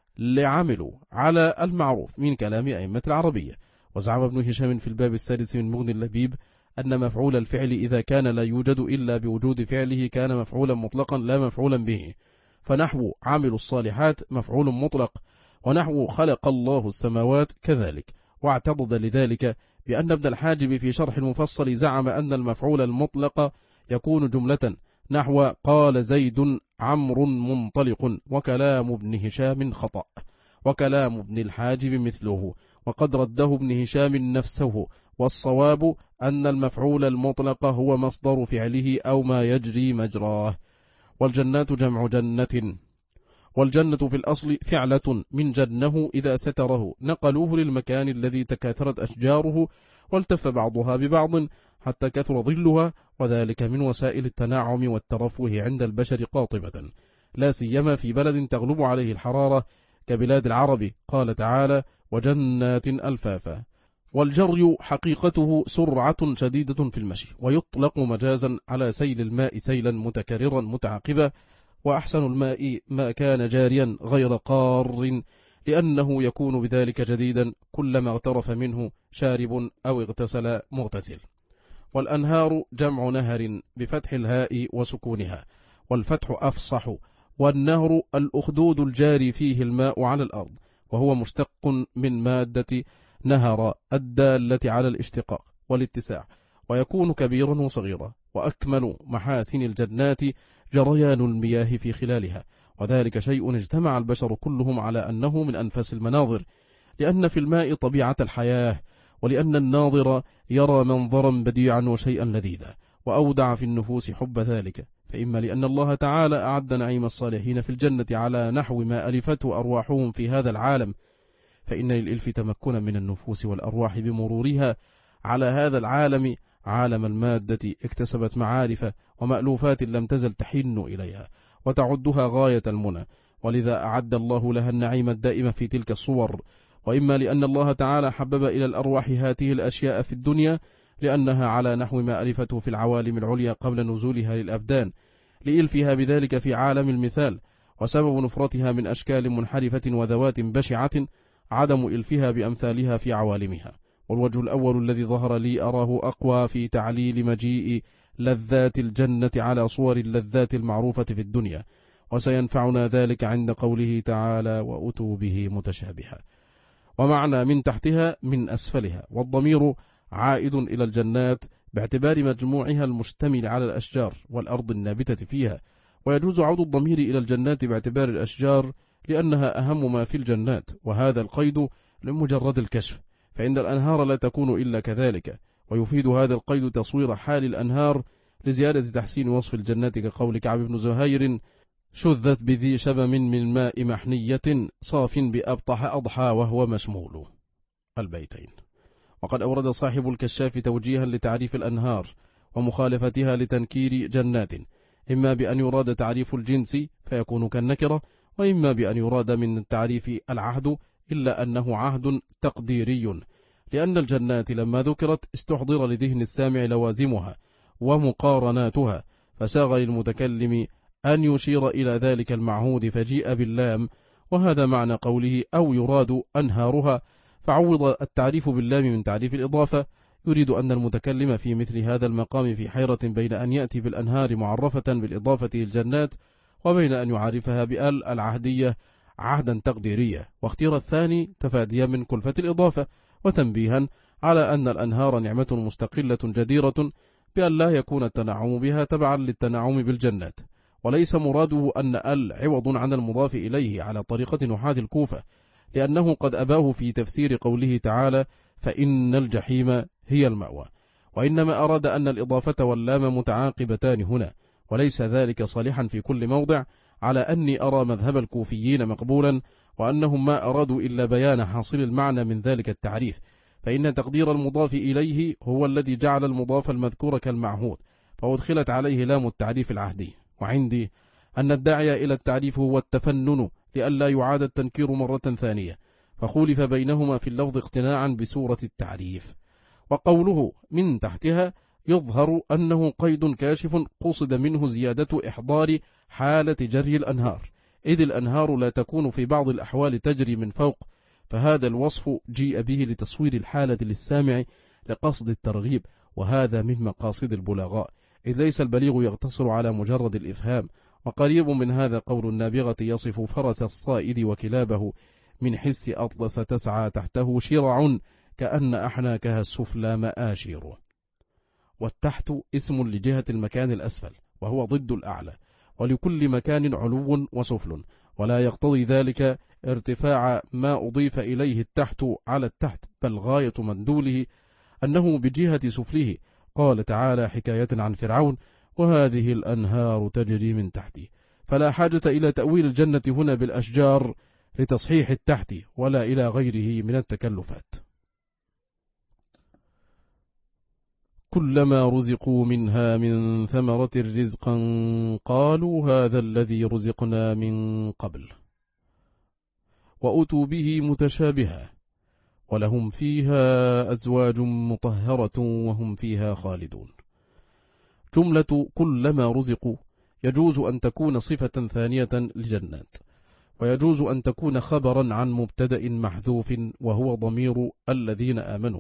لعملوا على المعروف من كلام أئمة العربية. وزعم ابن هشام في الباب السادس من مغني اللبيب أن مفعول الفعل إذا كان لا يوجد إلا بوجود فعله كان مفعولا مطلقا لا مفعولا به، فنحو عملوا الصالحات مفعول مطلق، ونحو خلق الله السماوات كذلك. واعتضد لذلك بأن ابن الحاجب في شرح المفصل زعم أن المفعول المطلق يكون جملة نحو قال زيد عمرو منطلق، وكلام ابن هشام خطأ، وكلام ابن الحاجب مثله، وقد رده ابن هشام نفسه، والصواب أن المفعول المطلق هو مصدر فعله أو ما يجري مجراه. والجنات جمع جنة، والجنة في الأصل فعلة من جنه إذا ستره، نقلوه للمكان الذي تكاثرت أشجاره والتف بعضها ببعض حتى كثر ظلها، وذلك من وسائل التنعم والترفه عند البشر قاطبة، لا سيما في بلد تغلب عليه الحرارة كبلاد العرب. قال تعالى وجنات ألفافا. والجري حقيقته سرعة شديدة في المشي، ويطلق مجازا على سيل الماء سيلا متكررا متعاقبا، وأحسن الماء ما كان جاريا غير قار، لأنه يكون بذلك جديدا كلما اغترف منه شارب أو اغتسل مغتسل. والأنهار جمع نهر بفتح الهاء وسكونها، والفتح أفصح. والنهر الأخدود الجاري فيه الماء على الأرض، وهو مشتق من مادة نهر الدالة على الاشتقاق والاتساع، ويكون كبيرا وصغيرا. وأكمل محاسن الجنات جريان المياه في خلالها، وذلك شيء اجتمع البشر كلهم على أنه من أنفس المناظر، لأن في الماء طبيعة الحياة، ولأن الناظر يرى منظرا بديعا وشيئا لذيذا، وأودع في النفوس حب ذلك. فإما لأن الله تعالى أعد نعيم الصالحين في الجنة على نحو ما ألفته أرواحهم في هذا العالم، فإن للإلف تمكنا من النفوس والأرواح بمرورها على هذا العالم، عالم المادة اكتسبت معارف ومألوفات لم تزل تحن إليها وتعدها غاية المنى، ولذا أعد الله لها النعيم الدائم في تلك الصور. وإما لأن الله تعالى حبب إلى الأرواح هذه الأشياء في الدنيا لأنها على نحو ما ألفته في العوالم العليا قبل نزولها للأبدان، لإلفها بذلك في عالم المثال. وسبب نفرتها من أشكال منحرفة وذوات بشعة عدم إلفها بأمثالها في عوالمها. والوجه الأول الذي ظهر لي أراه أقوى في تعليل مجيء لذات الجنة على صور اللذات المعروفة في الدنيا، وسينفعنا ذلك عند قوله تعالى وأتوا به متشابها. ومعنى من تحتها من أسفلها، والضمير عائد إلى الجنات باعتبار مجموعها المشتمل على الأشجار والأرض النابتة فيها، ويجوز عود الضمير إلى الجنات باعتبار الأشجار لأنها أهم ما في الجنات، وهذا القيد لمجرد الكشف، فإن الأنهار لا تكون إلا كذلك. ويفيد هذا القيد تصوير حال الأنهار لزيادة تحسين وصف الجنات، كقول كعب بن زهير شذت بذي شبم من ماء محنية صاف بأبطح أضحى وهو مشمول البيتين. وقد أورد صاحب الكشاف توجيها لتعريف الأنهار ومخالفتها لتنكير جنات، إما بأن يراد تعريف الجنس فيكون كالنكرة، وإما بأن يراد من التعريف العهد، إلا أنه عهد تقديري، لأن الجنات لما ذكرت استحضر لذهن السامع لوازمها ومقارناتها، فساغ للمتكلم أن يشير إلى ذلك المعهود فجيء باللام، وهذا معنى قوله أو يراد أنهارها، فعوض التعريف باللام من تعريف الإضافة، يريد أن المتكلم في مثل هذا المقام في حيرة بين أن يأتي بالأنهار معرفة بالإضافة للجنات، وبين أن يعرفها بأل العهدية عهدا تقديرية، واختيار الثاني تفاديا من كلفة الإضافة، وتنبيها على أن الأنهار نعمة مستقلة جديرة بأن لا يكون التنعم بها تبعا للتنعم بالجنات، وليس مراده أن ال عوض عن المضاف إليه على طريقة نحاة الكوفة، لأنه قد أباه في تفسير قوله تعالى فإن الجحيم هي المأوى، وإنما أراد أن الإضافة واللام متعاقبتان هنا، وليس ذلك صالحا في كل موضع، على أني أرى مذهب الكوفيين مقبولا، وأنهم ما أرادوا إلا بيان حاصل المعنى من ذلك التعريف، فإن تقدير المضاف إليه هو الذي جعل المضاف المذكور كالمعهود، فأدخلت عليه لام التعريف العهدي. وعندي أن الداعي إلى التعريف هو التفنن لئلا يعاد التنكير مرة ثانية، فخولف بينهما في اللفظ اقتناعا بسورة التعريف. وقوله من تحتها يظهر أنه قيد كاشف قصد منه زيادة إحضار حالة جري الأنهار، إذ الأنهار لا تكون في بعض الأحوال تجري من فوق، فهذا الوصف جيء به لتصوير الحالة للسامع لقصد الترغيب، وهذا من مقاصد البلغاء، إذ ليس البليغ يقتصر على مجرد الإفهام. وقريب من هذا قول النابغة يصف فرس الصائد وكلابه من حس أطلس تسعى تحته شرع كأن أحناكها السفلى مآشير. والتحت اسم لجهة المكان الأسفل، وهو ضد الأعلى، ولكل مكان علو وسفل، ولا يقتضي ذلك ارتفاع ما أضيف إليه التحت على التحت، بل غاية مندوله أنه بجهة سفله. قال تعالى حكاية عن فرعون: وهذه الأنهار تجري من تحتي، فلا حاجة إلى تأويل الجنة هنا بالأشجار لتصحيح التحت، ولا إلى غيره من التكلفات. كلما رزقوا منها من ثمرة رزقا قالوا هذا الذي رزقنا من قبل، وأتوا به متشابها، ولهم فيها أزواج مطهرة وهم فيها خالدون. جملة كلما رزقوا يجوز أن تكون صفة ثانية لجنات، ويجوز أن تكون خبرا عن مبتدأ محذوف وهو ضمير الذين آمنوا،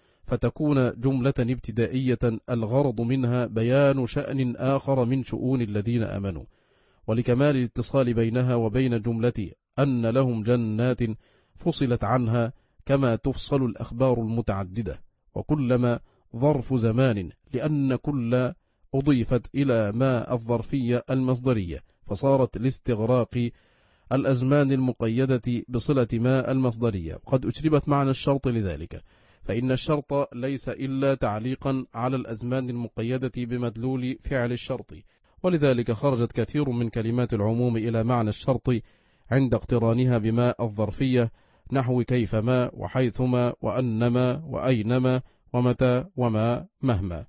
فتكون جملة ابتدائية الغرض منها بيان شأن آخر من شؤون الذين آمنوا، ولكمال الاتصال بينها وبين جملة أن لهم جنات فصلت عنها كما تفصل الأخبار المتعددة. وكلما ظرف زمان، لأن كل أضيفت إلى ما الظرفية المصدرية، فصارت لاستغراق الأزمان المقيدة بصلة ما المصدرية، وقد أشربت معنى الشرط لذلك، فإن الشرط ليس إلا تعليقا على الأزمان المقيدة بمدلول فعل الشرط، ولذلك خرجت كثير من كلمات العموم إلى معنى الشرط عند اقترانها بما الظرفية، نحو كيفما وحيثما وأنما وأينما ومتى وما مهما.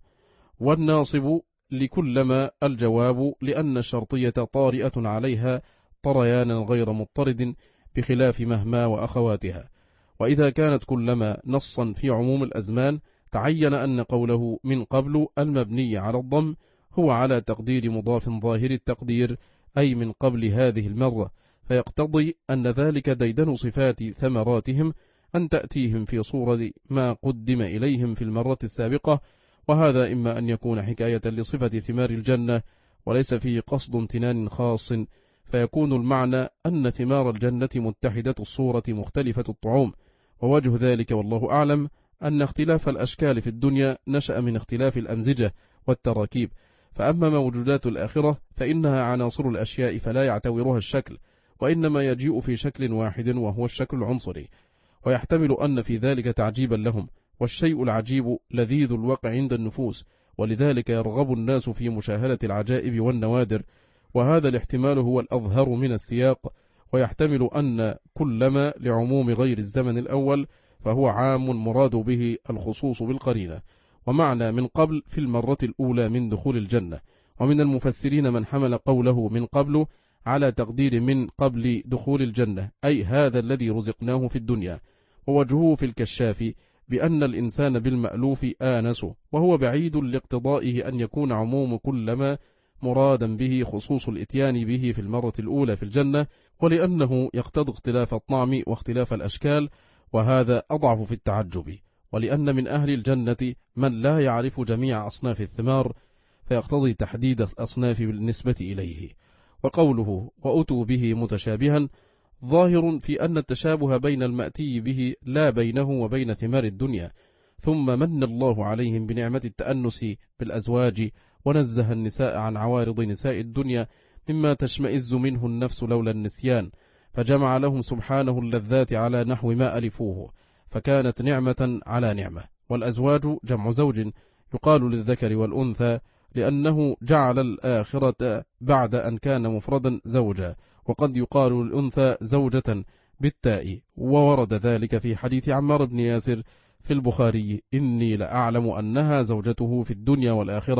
والناصب لكلما الجواب، لأن الشرطية طارئة عليها طريانا غير مضطرد بخلاف مهما وأخواتها. وإذا كانت كلما نصا في عموم الأزمان، تعين أن قوله من قبل المبني على الضم هو على تقدير مضاف ظاهر التقدير، أي من قبل هذه المرة، فيقتضي أن ذلك ديدن صفات ثمراتهم أن تأتيهم في صورة ما قدم إليهم في المرة السابقة، وهذا إما أن يكون حكاية لصفة ثمار الجنة وليس فيه قصد امتنان خاص، فيكون المعنى أن ثمار الجنة متحدة الصورة مختلفة الطعوم. ووجه ذلك والله أعلم أن اختلاف الأشكال في الدنيا نشأ من اختلاف الأمزجة والتراكيب، فأما موجودات الآخرة فإنها عناصر الأشياء فلا يعتورها الشكل، وإنما يجيء في شكل واحد وهو الشكل العنصري، ويحتمل أن في ذلك تعجيبا لهم، والشيء العجيب لذيذ الوقع عند النفوس، ولذلك يرغب الناس في مشاهدة العجائب والنوادر، وهذا الاحتمال هو الأظهر من السياق، ويحتمل أن كلما لعموم غير الزمن الأول فهو عام مراد به الخصوص بالقرينة. ومعنى من قبل في المرة الأولى من دخول الجنة، ومن المفسرين من حمل قوله من قبل على تقدير من قبل دخول الجنة، أي هذا الذي رزقناه في الدنيا. ووجهه في الكشاف بأن الإنسان بالمألوف آنس، وهو بعيد لاقتضائه أن يكون عموم كلما مرادا به خصوص الاتيان به في المرة الأولى في الجنة، ولأنه يقتضي اختلاف الطعم واختلاف الأشكال، وهذا أضعف في التعجب، ولأن من أهل الجنة من لا يعرف جميع أصناف الثمار، فيقتضي تحديد الأصناف بالنسبة إليه. وقوله وأتوا به متشابها ظاهر في أن التشابه بين المأتي به لا بينه وبين ثمار الدنيا. ثم من الله عليهم بنعمة التأنس بالأزواج، ونزه النساء عن عوارض نساء الدنيا مما تشمئز منه النفس لولا النسيان، فجمع لهم سبحانه اللذات على نحو ما ألفوه، فكانت نعمة على نعمة. والأزواج جمع زوج، يقال للذكر والأنثى لأنه جعل الآخرة بعد أن كان مفردا زوجا، وقد يقال للأنثى زوجة بالتاء. وورد ذلك في حديث عمار بن ياسر في البخاري: إني لأعلم أنها زوجته في الدنيا والآخرة،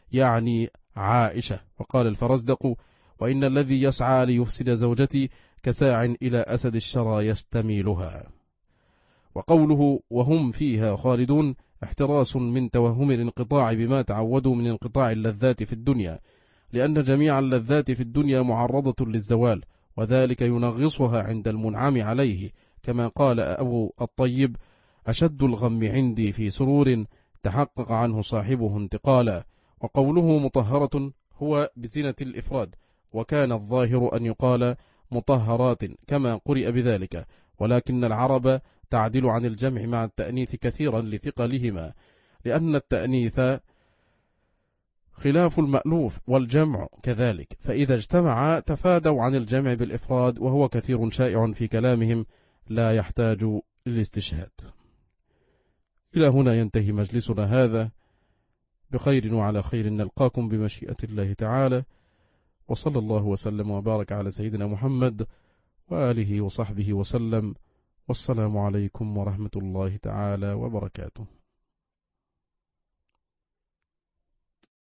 يعني عائشة. وقال الفرزدق: وإن الذي يسعى ليفسد زوجتي كساع إلى أسد الشرى يستميلها. وقوله: وهم فيها خالدون، احتراس من توهم الانقطاع بما تعودوا من انقطاع اللذات في الدنيا، لأن جميع اللذات في الدنيا معرضة للزوال، وذلك ينغصها عند المنعم عليه، كما قال أبو الطيب: أشد الغم عندي في سرور تحقق عنه صاحبه انتقالا. وقوله مطهرة هو بزينة الإفراد، وكان الظاهر أن يقال مطهرات كما قرئ بذلك، ولكن العرب تعدل عن الجمع مع التأنيث كثيرا لثقلهما، لأن التأنيث خلاف المألوف والجمع كذلك، فإذا اجتمعا تفادوا عن الجمع بالإفراد، وهو كثير شائع في كلامهم لا يحتاج للاستشهاد. إلى هنا ينتهي مجلسنا هذا، بخير وعلى خير نلقاكم بمشيئة الله تعالى، وصلى الله وسلم وبارك على سيدنا محمد وآله وصحبه وسلم، والسلام عليكم ورحمة الله تعالى وبركاته.